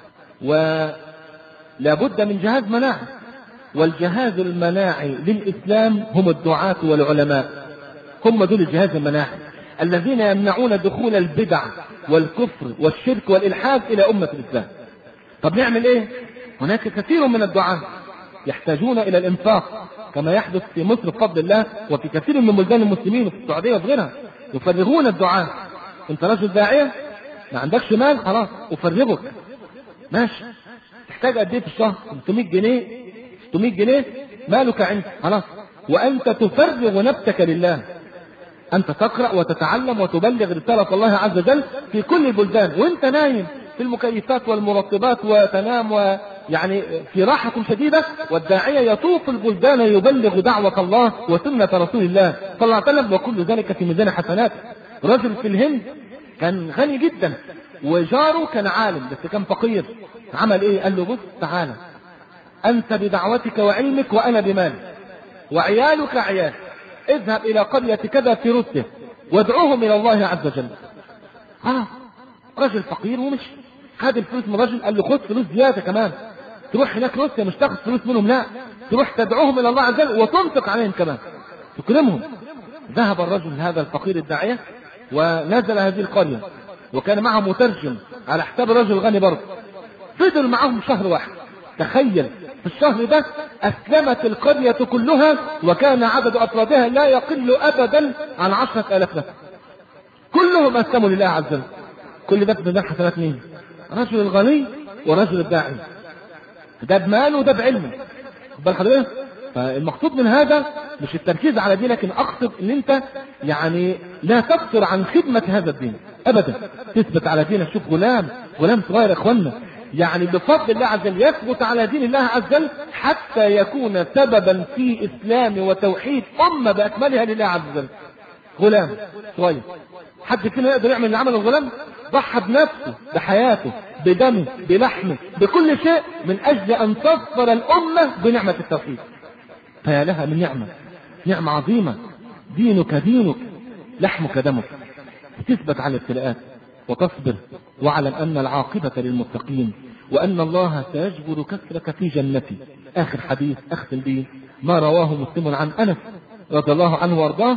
ولا بد من جهاز مناعي، والجهاز المناعي للاسلام هم الدعاة والعلماء. هم دول الجهاز المناعي الذين يمنعون دخول البدع والكفر والشرك والإلحاد إلى أمة الإسلام. طب نعمل إيه؟ هناك كثير من الدعاة يحتاجون إلى الإنفاق كما يحدث في مصر بفضل الله، وفي كثير من بلدان المسلمين وفي السعودية وفي غيرها. يفرغون الدعاة. أنت رجل داعية ما عندكش مال، خلاص أفرغك، ماشي. تحتاج قد إيه في الشهر؟ خمسمائة جنيه ستمائة جنيه، مالك عندك، خلاص. وأنت تفرغ نفسك لله، أنت تقرأ وتتعلم وتبلغ رسالة الله عز وجل في كل البلدان، وأنت نايم في المكيفات والمرطبات وتنام ويعني في راحة شديدة، والداعية يطوف البلدان يبلغ دعوة الله وسنة رسول الله صلى الله عليه وسلم، وكل ذلك في ميزان حسنات. رجل في الهند كان غني جدا، وجاره كان عالم بس كان فقير. عمل إيه؟ قال له: بص تعالى، أنت بدعوتك وعلمك وأنا بمالي وعيالك عيال، اذهب الى قرية كذا في روسيا وادعوهم الى الله عز وجل. اه رجل فقير ومشي، خد الفلوس من الرجل، قال له: خد فلوس زيادة كمان، تروح هناك روسيا مش تاخد فلوس منهم، لا، تروح تدعوهم الى الله عز وجل وتنفق عليهم كمان، تكرمهم. ذهب الرجل هذا الفقير الداعية ونزل هذه القرية، وكان معه مترجم على حساب الرجل الغني برضه. فضل معهم شهر واحد. تخيل في الشهر ده أسلمت القرية كلها، وكان عدد أفرادها لا يقل أبدا عن عشرة آلاف نفس، كلهم أسلموا لله عز وجل. كل ده بميزان حسنات مين؟ رجل الغني ورجل الداعي، ده بماله وده بعلمه. بل حضرتك فالمقصود من هذا مش التركيز على دي، لكن أقصد أن أنت يعني لا تقصر عن خدمة هذا الدين أبدا، تثبت على دينك. شوف غلام غلام صغير يا إخوانا، يعني بفضل الله عز وجل يثبت على دين الله عز وجل حتى يكون سببا في إسلام وتوحيد أمة بأكملها لله عز وجل. غلام صغير، حد فينا يقدر يعمل اللي عمل الغلام؟ ضحى بنفسه، بحياته، بدمه، بلحمه، بكل شيء من أجل أن تظفر الأمة بنعمة التوحيد. فيا لها من نعمة، نعمة عظيمة. دينك دينك لحمك دمك. تثبت على الابتلاءات وتصبر، واعلم أن العاقبة للمتقين، وأن الله سيجبر كسرك في جنته. آخر حديث أختم به ما رواه مسلم عن أنس رضي الله عنه وارضاه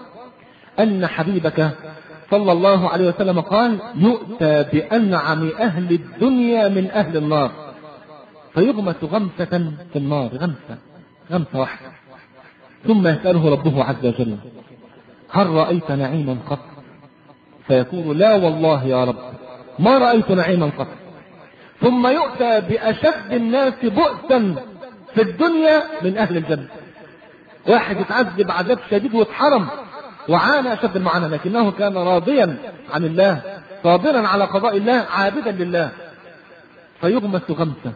أن حبيبك صلى الله عليه وسلم قال: يؤتى بأنعم أهل الدنيا من أهل النار فيغمس غمسة في النار، غمسة غمسة واحدة، ثم يسأله ربه عز وجل: هل رأيت نعيما قط؟ فيقول: لا والله يا رب ما رأيت نعيما قط. ثم يؤتى بأشد الناس بؤسا في الدنيا من أهل الجنة. واحد يتعذب عذاب شديد واتحرم وعانى أشد المعاناة، لكنه كان راضيا عن الله، صابرا على قضاء الله، عابدا لله، فيغمس غمسة.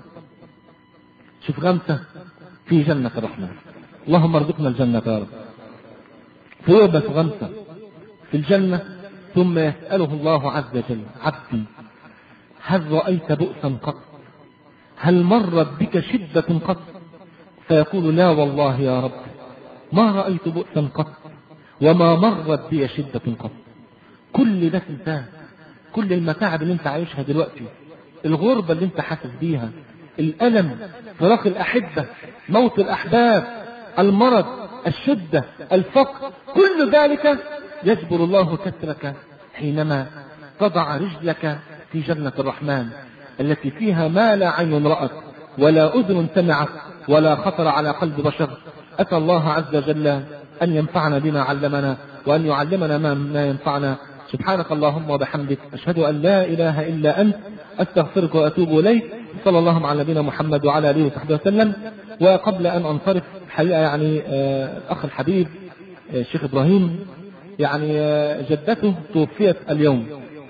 شوف غمسة في جنة الرحمن، اللهم ارزقنا الجنة يا رب. فيغمس غمسة في الجنة، ثم يسأله الله عز وجل: عبدي هل رأيت بؤسا قط؟ هل مرت بك شدة قط؟ فيقول: لا والله يا رب، ما رأيت بؤسا قط وما مرت بي شدة قط. كل ده انتهى، كل المتاعب اللي انت عايشها دلوقتي، الغربة اللي انت حاسس بيها، الألم، فراق الأحبة، موت الأحباب، المرض، الشدة، الفقر، كل ذلك يجبر الله كسرك حينما تضع رجلك في جنة الرحمن التي فيها ما لا عين رأت ولا أذن سمعت ولا خطر على قلب بشر. أتى الله عز وجل أن ينفعنا بما علمنا وأن يعلمنا ما ينفعنا. سبحانك اللهم وبحمدك، أشهد أن لا إله إلا أنت، أستغفرك وأتوب إليك. صلى الله على نبينا محمد وعلى آله وصحبه وسلم. وقبل أن أنصرف الحقيقة يعني آه الأخ الحبيب آه الشيخ إبراهيم، يعني آه جدته توفيت اليوم،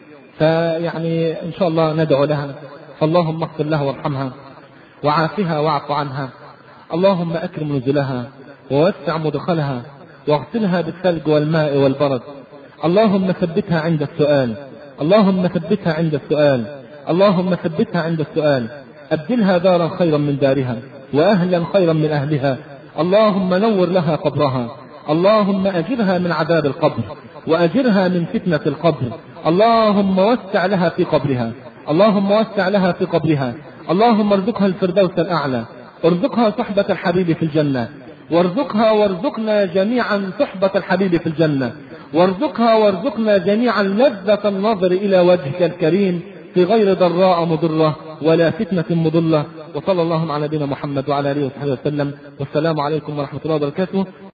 فيعني إن شاء الله ندعو لها، فاللهم اغفر لها وارحمها وعافها واعف عنها، اللهم أكرم نزلها ووسع مدخلها واغسلها بالثلج والماء والبرد، اللهم ثبتها عند السؤال، اللهم ثبتها عند السؤال، اللهم ثبتها عند السؤال، أبدلها دارا خيرا من دارها وأهلا خيرا من أهلها، اللهم نور لها قبرها، اللهم أجرها من عذاب القبر وأجرها من فتنة القبر، اللهم وسع لها في قبرها، اللهم وسع لها في قبرها، اللهم ارزقها الفردوس الأعلى، ارزقها صحبة الحبيب في الجنة، وارزقها وارزقنا جميعا صحبة الحبيب في الجنة، وارزقها وارزقنا جميعا لذة النظر إلى وجهك الكريم في غير ضراء مضرة ولا فتنة مضلة. وصلى الله على نبينا محمد وعلى آله وصحبه وسلم، والسلام عليكم ورحمة الله وبركاته.